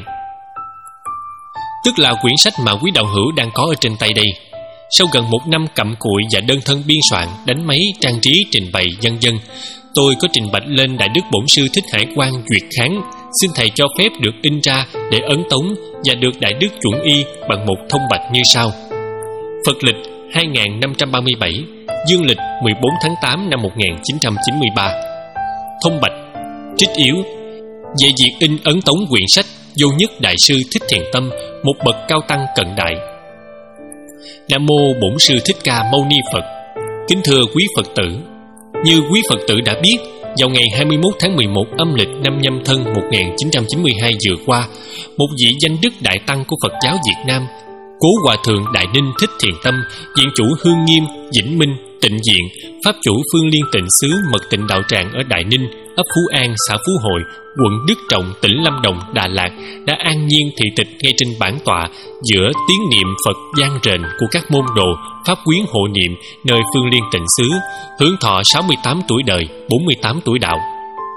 Tức là quyển sách mà quý đạo hữu đang có ở trên tay đây. Sau gần một năm cặm cụi và đơn thân biên soạn, đánh máy, trang trí, trình bày vân vân, tôi có trình bạch lên Đại Đức Bổn Sư Thích Hải Quang duyệt kháng, xin thầy cho phép được in ra để ấn tống và được Đại Đức chuẩn y bằng một thông bạch như sau. Phật lịch hai nghìn năm trăm ba mươi bảy, dương lịch mười bốn tháng tám năm một nghìn chín trăm chín mươi ba. Thông bạch trích yếu về việc in ấn tống quyển sách Vô Nhất Đại sư Thích Thiện Tâm, một bậc cao tăng cận đại. Nam mô Bổn Sư Thích Ca Mâu Ni Phật. Kính thưa quý Phật tử, như quý Phật tử đã biết, vào ngày hai mươi mốt tháng mười một âm lịch năm Nhâm Thân một nghìn chín trăm chín mươi hai vừa qua, một vị danh đức đại tăng của Phật giáo Việt Nam, Cố Hòa thượng Đại Ninh Thích Thiện Tâm, viện chủ Hương Nghiêm, Vĩnh Minh, Tịnh Diện, pháp chủ Phương Liên Tịnh xứ Mật Tịnh Đạo Tràng ở Đại Ninh, ấp Phú An, xã Phú Hội, quận Đức Trọng, tỉnh Lâm Đồng, Đà Lạt đã an nhiên thị tịch ngay trên bản tọa giữa tiếng niệm Phật vang rền của các môn đồ pháp quyến hộ niệm nơi Phương Liên Tịnh xứ, hưởng thọ sáu mươi tám tuổi đời, bốn mươi tám tuổi đạo.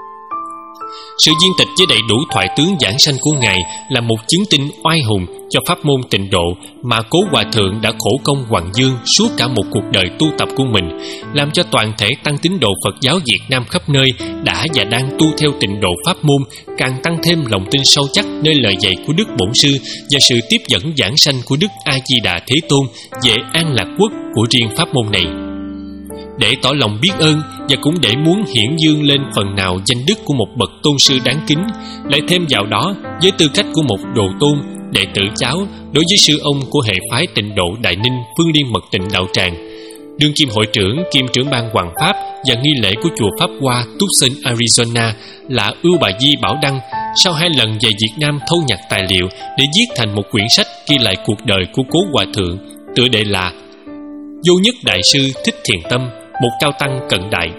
Sự viên tịch với đầy đủ thoại tướng giảng sanh của Ngài là một chứng tinh oai hùng cho pháp môn tịnh độ mà Cố Hòa thượng đã khổ công hoằng dương suốt cả một cuộc đời tu tập của mình, làm cho toàn thể tăng tín đồ Phật giáo Việt Nam khắp nơi đã và đang tu theo tịnh độ pháp môn càng tăng thêm lòng tin sâu chắc nơi lời dạy của Đức Bổn Sư và sự tiếp dẫn giảng sanh của Đức A Di Đà Thế Tôn về an lạc quốc của riêng pháp môn này. Để tỏ lòng biết ơn và cũng để muốn hiển dương lên phần nào danh đức của một bậc tôn sư đáng kính, lại thêm vào đó với tư cách của một đồ tôn, đệ tử cháu đối với sư ông của hệ phái tịnh độ Đại Ninh Phương Liên Mật Tịnh Đạo Tràng, đương kim hội trưởng kiêm trưởng ban hoàng pháp và nghi lễ của chùa Pháp Hoa Tucson, Arizona là Ưu Bà Di Bảo Đăng, sau hai lần về Việt Nam thâu nhặt tài liệu để viết thành một quyển sách ghi lại cuộc đời của Cố Hòa thượng, tựa đề là Vô Nhất Đại sư Thích Thiện Tâm, một cao tăng cận đại,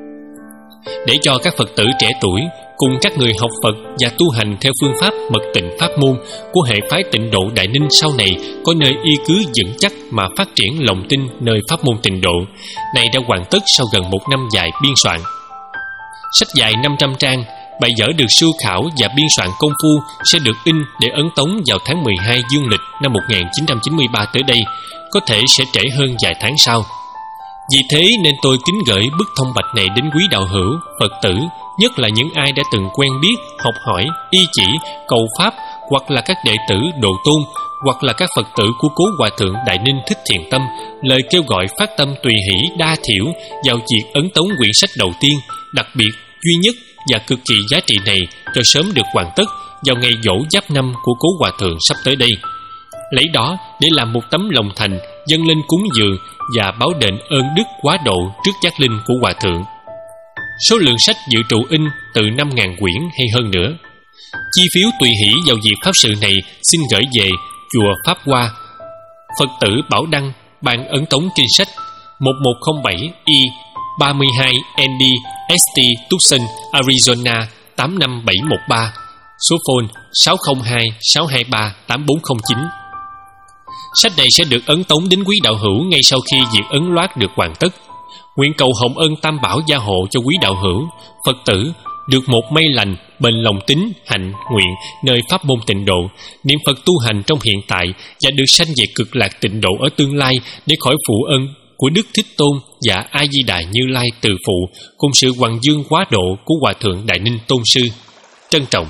để cho các Phật tử trẻ tuổi cùng các người học Phật và tu hành theo phương pháp mật tịnh pháp môn của hệ phái tịnh độ Đại Ninh sau này có nơi y cứ vững chắc mà phát triển lòng tin nơi pháp môn tịnh độ này đã hoàn tất sau gần một năm dài biên soạn. Sách dài năm trăm trang, bài vở được sưu khảo và biên soạn công phu sẽ được in để ấn tống vào tháng mười hai dương lịch năm một nghìn chín trăm chín mươi ba tới đây, có thể sẽ trễ hơn vài tháng sau. Vì thế nên tôi kính gửi bức thông bạch này đến quý đạo hữu, Phật tử, nhất là những ai đã từng quen biết, học hỏi, y chỉ, cầu pháp, hoặc là các đệ tử độ tôn, hoặc là các Phật tử của Cố Hòa thượng Đại Ninh Thích Thiện Tâm, lời kêu gọi phát tâm tùy hỷ đa thiểu vào việc ấn tống quyển sách đầu tiên, đặc biệt, duy nhất và cực kỳ giá trị này cho sớm được hoàn tất vào ngày dỗ Giáp Năm của Cố Hòa thượng sắp tới đây. Lấy đó để làm một tấm lòng thành dâng lên cúng dường và báo đền ơn đức quá độ trước giác linh của Hòa thượng. Số lượng sách dự trù in từ năm nghìn quyển hay hơn nữa. Chi phiếu tùy hỷ vào việc pháp sự này xin gửi về chùa Pháp Hoa, Phật tử Bảo Đăng, ban ấn tống kinh sách một một không bảy I ba mươi hai N D S T Tucson, Arizona tám năm bảy một ba, số phone sáu không hai sáu hai ba tám bốn không chín. Sách này sẽ được ấn tống đến quý đạo hữu ngay sau khi việc ấn loát được hoàn tất. Nguyện cầu hồng ân Tam Bảo gia hộ cho quý đạo hữu, Phật tử được một may lành, bền lòng tín, hạnh, nguyện nơi pháp môn tịnh độ, niệm Phật tu hành trong hiện tại và được sanh về cực lạc tịnh độ ở tương lai để khỏi phụ ân của Đức Thích Tôn và A Di Đà Như Lai từ phụ, cùng sự hoằng dương quá độ của Hòa thượng Đại Ninh Tôn sư. Trân trọng.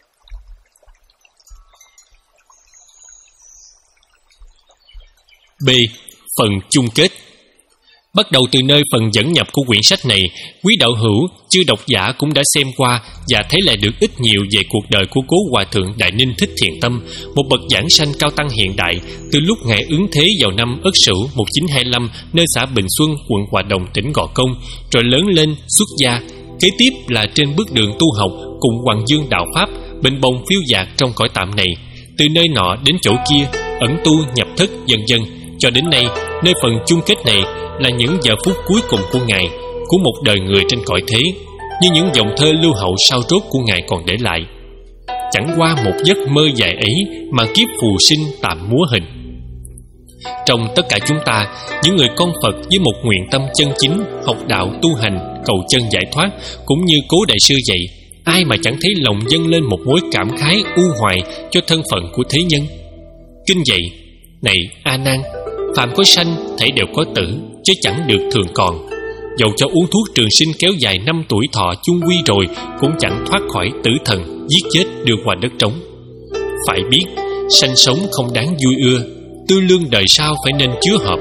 B. Phần chung kết. Bắt đầu từ nơi phần dẫn nhập của quyển sách này, quý đạo hữu, chư độc giả cũng đã xem qua và thấy lại được ít nhiều về cuộc đời của cố Hòa thượng Đại Ninh Thích Thiện Tâm, một bậc giảng sanh cao tăng hiện đại, từ lúc ngài ứng thế vào năm Ất Sửu một nghìn chín trăm hai mươi lăm nơi xã Bình Xuân, quận Hòa Đồng, tỉnh Gò Công, rồi lớn lên xuất gia. Kế tiếp là trên bước đường tu học cùng hoằng dương đạo pháp, bình bồng phiêu dạt trong cõi tạm này, từ nơi nọ đến chỗ kia, ẩn tu nhập thất dần dần, cho đến nay nơi phần chung kết này là những giờ phút cuối cùng của ngài, của một đời người trên cõi thế, như những dòng thơ lưu hậu sao rốt của ngài còn để lại. Chẳng qua một giấc mơ dài ấy mà kiếp phù sinh tạm múa hình. Trong tất cả chúng ta, những người con Phật với một nguyện tâm chân chính, học đạo tu hành, cầu chân giải thoát, cũng như cố đại sư vậy, ai mà chẳng thấy lòng dâng lên một mối cảm khái u hoài cho thân phận của thế nhân. Kinh dạy: này A Nan, phàm có sanh thảy đều có tử, chứ chẳng được thường còn. Dầu cho uống thuốc trường sinh kéo dài năm tuổi thọ chung quy rồi, cũng chẳng thoát khỏi tử thần giết chết đưa qua đất trống. Phải biết sanh sống không đáng vui ưa, tư lương đời sau phải nên chứa hợp.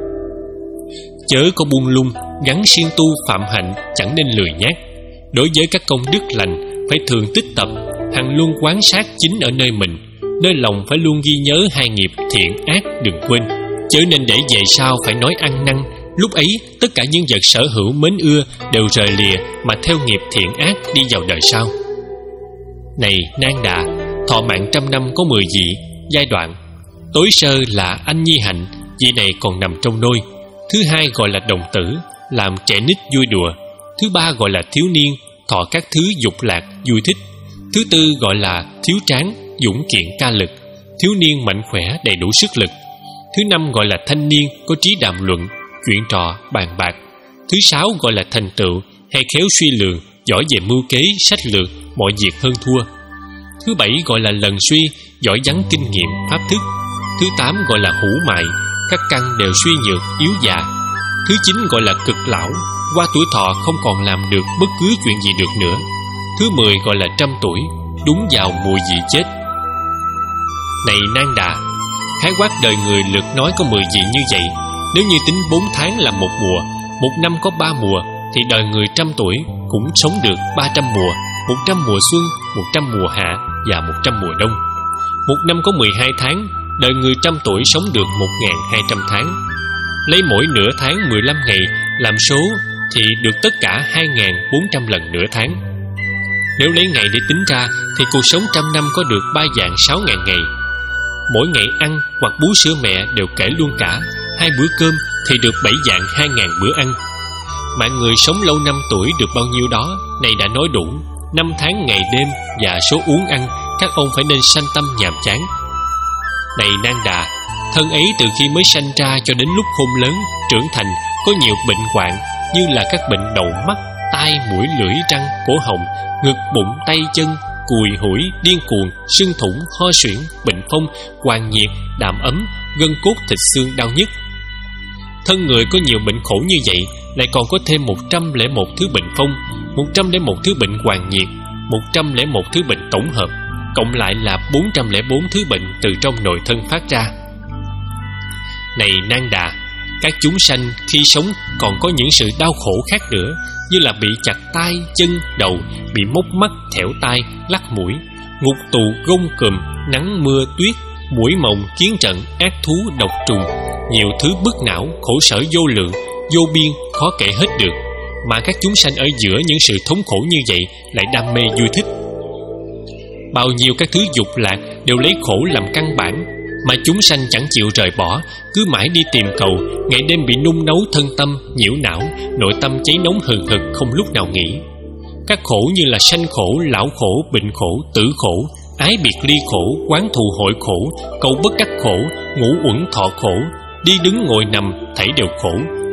Chớ có buông lung, gắn siêng tu phạm hạnh, chẳng nên lười nhác. Đối với các công đức lành phải thường tích tập, hằng luôn quán sát chính ở nơi mình, nơi lòng phải luôn ghi nhớ hai nghiệp thiện ác đừng quên. Chớ nên để về sau phải nói ăn năn, lúc ấy tất cả những vật sở hữu mến ưa đều rời lìa mà theo nghiệp thiện ác đi vào đời sau. Này Nan Đà, thọ mạng trăm năm có mười vị giai đoạn. Tối sơ là anh nhi hạnh, vị này còn nằm trong nôi. Thứ hai gọi là đồng tử, làm trẻ nít vui đùa. Thứ ba gọi là thiếu niên, thọ các thứ dục lạc vui thích. Thứ tư gọi là thiếu tráng, dũng kiện ca lực. Thiếu niên mạnh khỏe đầy đủ sức lực. Thứ năm gọi là thanh niên, có trí đàm luận, chuyện trò bàn bạc. Thứ sáu gọi là thành tựu, hay khéo suy lường, giỏi về mưu kế sách lược, mọi việc hơn thua. Thứ bảy gọi là lần suy, giỏi vắn kinh nghiệm pháp thức. Thứ tám gọi là hữu mại, các căn đều suy nhược yếu già. Thứ chín gọi là cực lão, qua tuổi thọ không còn làm được bất cứ chuyện gì được nữa. Thứ mười gọi là trăm tuổi, đúng vào mùi vị chết. Này Nan Đà, khái quát đời người lượt nói có mười vị như vậy. Nếu như tính bốn tháng là một mùa, một năm có ba mùa, thì đời người trăm tuổi cũng sống được ba trăm mùa, một trăm mùa xuân, một trăm mùa hạ và một trăm mùa đông. Một năm có mười hai tháng, đời người trăm tuổi sống được một nghìn hai trăm tháng. Lấy mỗi nửa tháng mười lăm ngày làm số thì được tất cả hai nghìn bốn trăm lần nửa tháng. Nếu lấy ngày để tính ra thì cuộc sống trăm năm có được ba vạn sáu ngàn ngày. Mỗi ngày ăn hoặc bú sữa mẹ đều kể luôn cả, hai bữa cơm thì được bảy vạn hai ngàn bữa ăn. Mạng người sống lâu năm tuổi được bao nhiêu đó, này đã nói đủ. Năm tháng ngày đêm và số uống ăn, các ông phải nên sanh tâm nhàm chán. Này Nan Đà, thân ấy từ khi mới sanh ra cho đến lúc khôn lớn, trưởng thành, có nhiều bệnh hoạn, như là các bệnh đầu mắt, tai, mũi, lưỡi, răng, cổ họng, ngực, bụng, tay, chân, cùi, hủi, điên cuồng, sưng thủng, ho suyễn, bệnh phong, hoàng nhiệt, đạm ấm, gân cốt thịt xương đau nhức. Thân người có nhiều bệnh khổ như vậy, lại còn có thêm một trăm lẻ một thứ bệnh phong, một trăm lẻ một thứ bệnh hoàng nhiệt, một trăm lẻ một thứ bệnh tổng hợp, cộng lại là bốn trăm lẻ bốn thứ bệnh từ trong nội thân phát ra. Này Nan Đà, các chúng sanh khi sống còn có những sự đau khổ khác nữa, như là bị chặt tay, chân, đầu, bị móc mắt, thẻo tai, lắc mũi, ngục tù, gông cùm, nắng mưa, tuyết, muỗi mồng, kiến trận, ác thú, độc trùng, nhiều thứ bức não, khổ sở vô lượng, vô biên, khó kể hết được. Mà các chúng sanh ở giữa những sự thống khổ như vậy lại đam mê vui thích. Bao nhiêu các thứ dục lạc đều lấy khổ làm căn bản, mà chúng sanh chẳng chịu rời bỏ, cứ mãi đi tìm cầu, ngày đêm bị nung nấu thân tâm, nhiễu não, nội tâm cháy nóng hừng hực không lúc nào nghỉ. Các khổ như là sanh khổ, lão khổ, bệnh khổ, tử khổ, ái biệt ly khổ, quán thù hội khổ, cầu bất đắc khổ, ngủ uẩn thọ khổ, đi đứng ngồi nằm thảy đều khổ,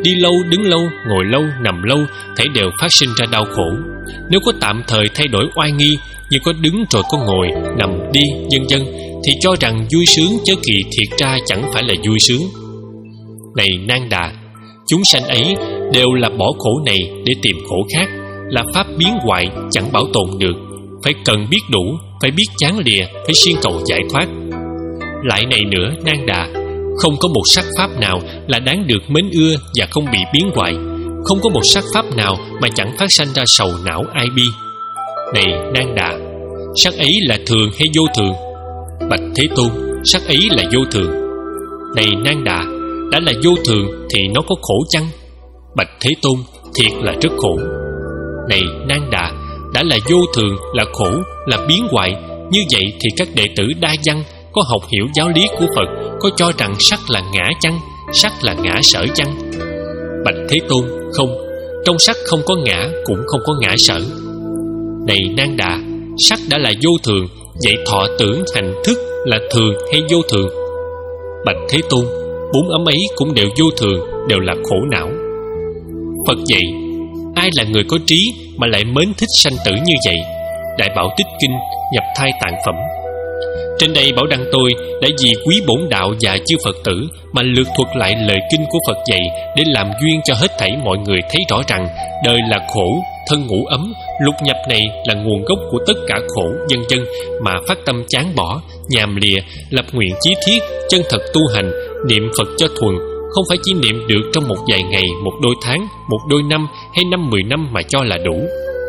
Đi lâu, đứng lâu, ngồi lâu, nằm lâu, thảy đều phát sinh ra đau khổ. Nếu có tạm thời thay đổi oai nghi, như có đứng rồi có ngồi, nằm đi, vân vân, thì cho rằng vui sướng chớ kỳ thiệt ra chẳng phải là vui sướng. Này Nan Đà, chúng sanh ấy đều là bỏ khổ này để tìm khổ khác, là pháp biến hoại chẳng bảo tồn được. Phải cần biết đủ, phải biết chán lìa, phải siêng cầu giải thoát. Lại này nữa Nan Đà, không có một sắc pháp nào là đáng được mến ưa và không bị biến hoại. Không có một sắc pháp nào mà chẳng phát sanh ra sầu não ai bi. Này Nan Đà, sắc ấy là thường hay vô thường? Bạch Thế Tôn, sắc ấy là vô thường. Này Nan Đà, đã là vô thường thì nó có khổ chăng? Bạch Thế Tôn, thiệt là rất khổ. Này Nan Đà, đã là vô thường, là khổ, là biến hoại, như vậy thì các đệ tử đa văn có học hiểu giáo lý của Phật có cho rằng sắc là ngã chăng? Sắc là ngã sở chăng? Bạch Thế Tôn, không. Trong sắc không có ngã, cũng không có ngã sở. Này Nan Đà, sắc đã là vô thường, vậy thọ tưởng hành thức là thường hay vô thường? Bạch Thế Tôn, bốn ấm ấy cũng đều vô thường, đều là khổ não. Phật dạy, ai là người có trí mà lại mến thích sanh tử như vậy? Đại Bảo Tích Kinh, nhập thai tạng phẩm. Trên đây Bảo Đăng tôi đã vì quý bổn đạo và chư Phật tử mà lược thuật lại lời kinh của Phật dạy, để làm duyên cho hết thảy mọi người thấy rõ rằng đời là khổ, thân ngũ ấm, lục nhập này là nguồn gốc của tất cả khổ, vân vân, mà phát tâm chán bỏ, nhàm lìa, lập nguyện chí thiết, chân thật tu hành, niệm Phật cho thuần, không phải chỉ niệm được trong một vài ngày, một đôi tháng, một đôi năm hay năm mười năm mà cho là đủ.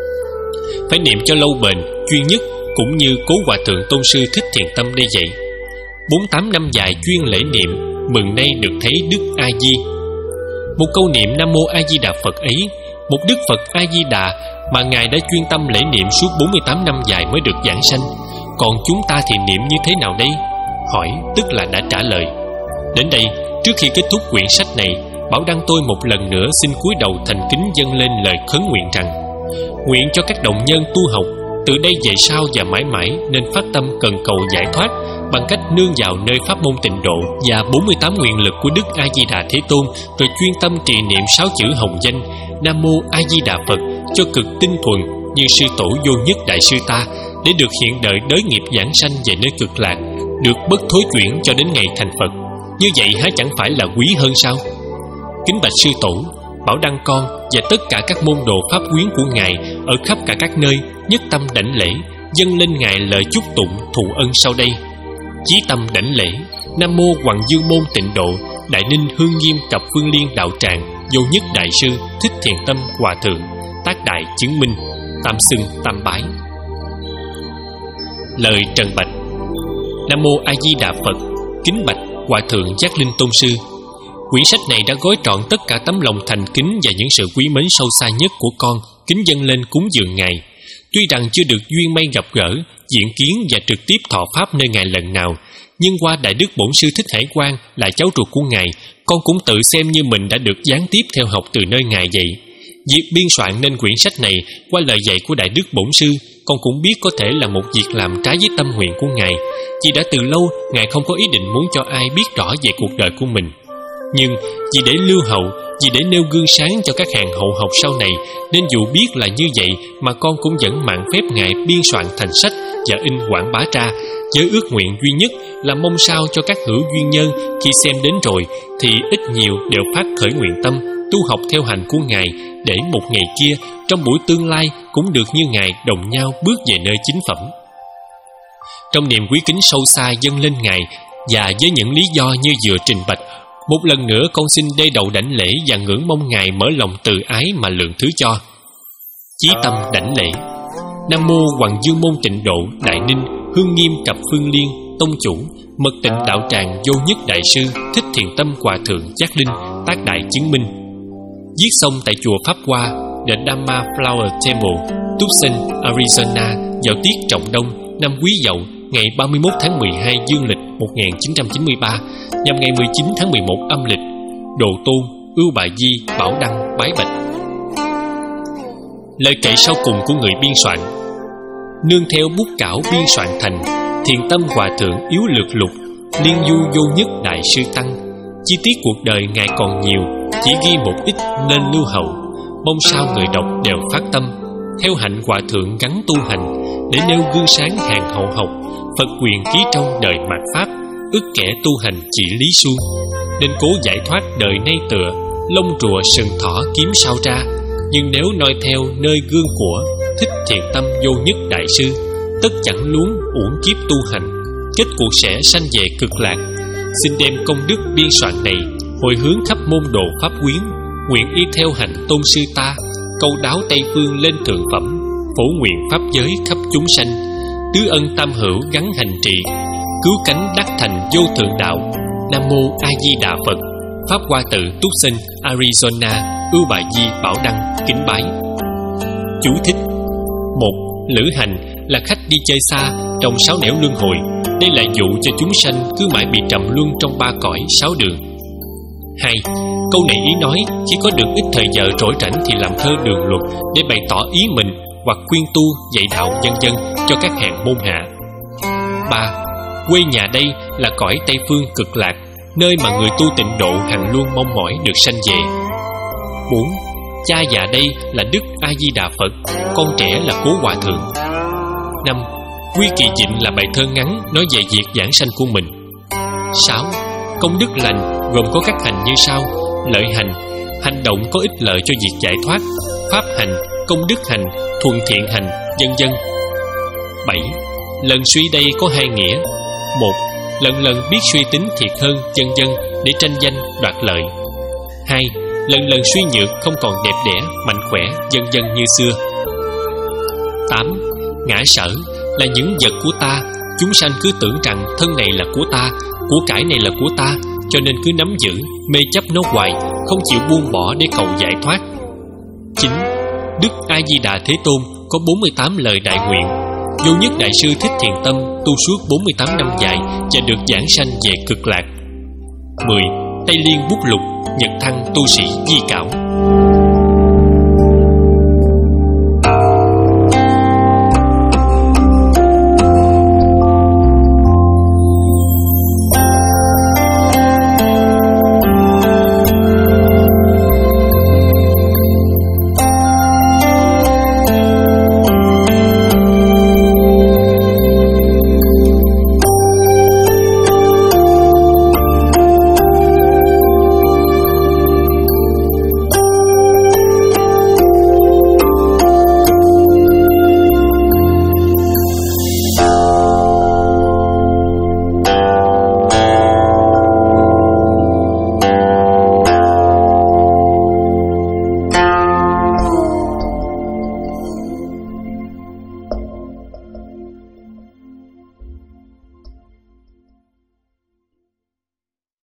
Phải niệm cho lâu bền, chuyên nhất, cũng như Cố Hòa Thượng Tôn Sư Thích Thiền Tâm đây vậy. Bốn tám năm dài chuyên lễ niệm, mừng nay được thấy Đức A Di. Một câu niệm Nam Mô A Di Đà Phật ấy, một Đức Phật A Di Đà mà Ngài đã chuyên tâm lễ niệm suốt bốn mươi tám năm dài mới được giảng sanh. Còn chúng ta thì niệm như thế nào đây? Hỏi tức là đã trả lời. Đến đây, trước khi kết thúc quyển sách này, Bảo Đăng tôi một lần nữa xin cúi đầu thành kính dâng lên lời khấn nguyện rằng: nguyện cho các đồng nhân tu học từ đây về sau và mãi mãi nên phát tâm cần cầu giải thoát bằng cách nương vào nơi pháp môn tịnh độ và bốn mươi tám nguyện lực của Đức A Di Đà Thế Tôn, rồi chuyên tâm trì niệm sáu chữ hồng danh Nam Mô A Di Đà Phật cho cực tinh thuần như sư tổ Vô Nhất đại sư ta, để được hiện đợi đới nghiệp giảng sanh về nơi cực lạc, được bất thối chuyển cho đến ngày thành Phật. Như vậy há chẳng phải là quý hơn sao? Kính bạch sư tổ, Bảo Đăng con và tất cả các môn đồ pháp quyến của Ngài ở khắp cả các nơi nhất tâm đảnh lễ, dâng lên Ngài lời chúc tụng thụ ân sau đây. Chí tâm đảnh lễ Nam Mô Hoàng Dương Môn Tịnh Độ Đại Ninh Hương Nghiêm Cập Phương Liên Đạo Tràng Vô Nhất đại sư Thích Thiền Tâm Hòa Thượng, tác đại chứng minh, tam xưng tam bái. Lời trần bạch. Nam Mô A Di Đà Phật. Kính bạch Hòa Thượng Giác Linh Tôn Sư, quyển sách này đã gói trọn tất cả tấm lòng thành kính và những sự quý mến sâu xa nhất của con kính dâng lên cúng dường Ngài. Tuy rằng chưa được duyên may gặp gỡ, diện kiến và trực tiếp thọ pháp nơi Ngài lần nào, nhưng qua Đại Đức Bổn Sư Thích Hải Quang là cháu ruột của Ngài, con cũng tự xem như mình đã được gián tiếp theo học từ nơi Ngài vậy. Việc biên soạn nên quyển sách này qua lời dạy của Đại Đức Bổn Sư, con cũng biết có thể là một việc làm trái với tâm nguyện của Ngài, vì đã từ lâu Ngài không có ý định muốn cho ai biết rõ về cuộc đời của mình. Nhưng vì để lưu hậu, vì để nêu gương sáng cho các hàng hậu học sau này, nên dù biết là như vậy mà con cũng vẫn mạn phép Ngài biên soạn thành sách và in quảng bá ra, với ước nguyện duy nhất là mong sao cho các hữu duyên nhân khi xem đến rồi thì ít nhiều đều phát khởi nguyện tâm tu học theo hành của Ngài, để một ngày kia trong buổi tương lai cũng được như Ngài đồng nhau bước về nơi chính phẩm. Trong niềm quý kính sâu xa dâng lên Ngài và với những lý do như vừa trình bạch, một lần nữa con xin đê đầu đảnh lễ và ngưỡng mong Ngài mở lòng từ ái mà lượng thứ cho. Chí tâm đảnh lễ Nam Mô Hoàng Dương Môn Tịnh Độ Đại Ninh Hương Nghiêm Cập Phương Liên Tông Chủ Mật Tịnh Đạo Tràng Vô Nhất đại sư Thích Thiền Tâm Hòa Thượng Giác Linh, tác đại chứng minh. Viết xong tại chùa Pháp Hoa, The Dhamma Flower Temple, Tucson, Arizona, vào tiết Trọng Đông, năm Quý Dậu, ngày ba mươi mốt tháng mười hai dương lịch một nghìn chín trăm chín mươi ba, nhằm ngày mười chín tháng mười một âm lịch. Đồ Tôn, Ưu Bà Di, Bảo Đăng, bái bạch. Lời kệ sau cùng của người biên soạn: nương theo bút cảo biên soạn thành, Thiền Tâm Hòa Thượng yếu lược lục, liên du vô nhất đại sư tăng. Chi tiết cuộc đời Ngài còn nhiều, chỉ ghi một ít nên lưu hậu, mong sao người đọc đều phát tâm theo hạnh hòa thượng gắn tu hành, để nêu gương sáng hàng hậu học, Phật quyền ký trong đời mạt pháp, ức kẻ tu hành chỉ lý suông. Nên cố giải thoát đời nay tựa lông rùa sừng thỏ kiếm sao ra. Nhưng nếu noi theo nơi gương của Thích Thiện Tâm Vô Nhất đại sư, tất chẳng luống uổng kiếp tu hành, kết cuộc sẽ sanh về cực lạc. Xin đem công đức biên soạn này hồi hướng khắp môn đồ pháp quyến, nguyện y theo hành tôn sư ta, câu đáo Tây phương lên thượng phẩm, phổ nguyện pháp giới khắp chúng sanh, tứ ân tam hữu gắn hành trì, cứu cánh đắc thành vô thượng đạo. Nam mô A Di Đà Phật. Pháp Hoa Tự Túc Sinh, Arizona, Ưu Bà Di Bảo Đăng kính bái. Chú thích: một. Lữ hành là khách đi chơi xa trong sáu nẻo luân hồi. Đây là dụ cho chúng sanh cứ mãi bị trầm luân trong ba cõi sáu đường. Hai. Câu này ý nói chỉ có được ít thời giờ rỗi rảnh thì làm thơ đường luật để bày tỏ ý mình hoặc khuyên tu dạy đạo vân vân cho các hàng môn hạ. Ba. Quê nhà đây là cõi Tây phương cực lạc, nơi mà người tu tịnh độ hằng luôn mong mỏi được sanh về. Bốn. Cha già đây là Đức A Di Đà Phật, con trẻ là Cố Hòa Thượng. Năm. Quy Kỳ Dịnh là bài thơ ngắn nói về việc giảng sanh của mình. Sáu. Công đức lành gồm có các hành như sau: lợi hành, hành động có ích lợi cho việc giải thoát; pháp hành, công đức hành, thuần thiện hành, vân vân. Bảy. Lần suy đây có hai nghĩa: một, lần lần biết suy tính thiệt hơn, vân vân để tranh danh đoạt lợi. Hai, lần lần suy nhược không còn đẹp đẽ, mạnh khỏe, vân vân như xưa. Tám. Ngã sở là những vật của ta, chúng sanh cứ tưởng rằng thân này là của ta, của cải này là của ta, cho nên cứ nắm giữ, mê chấp nó hoài, không chịu buông bỏ để cầu giải thoát. Chín. Đức A Di Đà Thế Tôn có bốn mươi tám lời đại nguyện. Vô Nhất đại sư Thích Thiện Tâm tu suốt bốn mươi tám năm dài và được giảng sanh về cực lạc. Mười. Tây Liên Bút Lục, Nhật Thăng tu sĩ Di Cảo.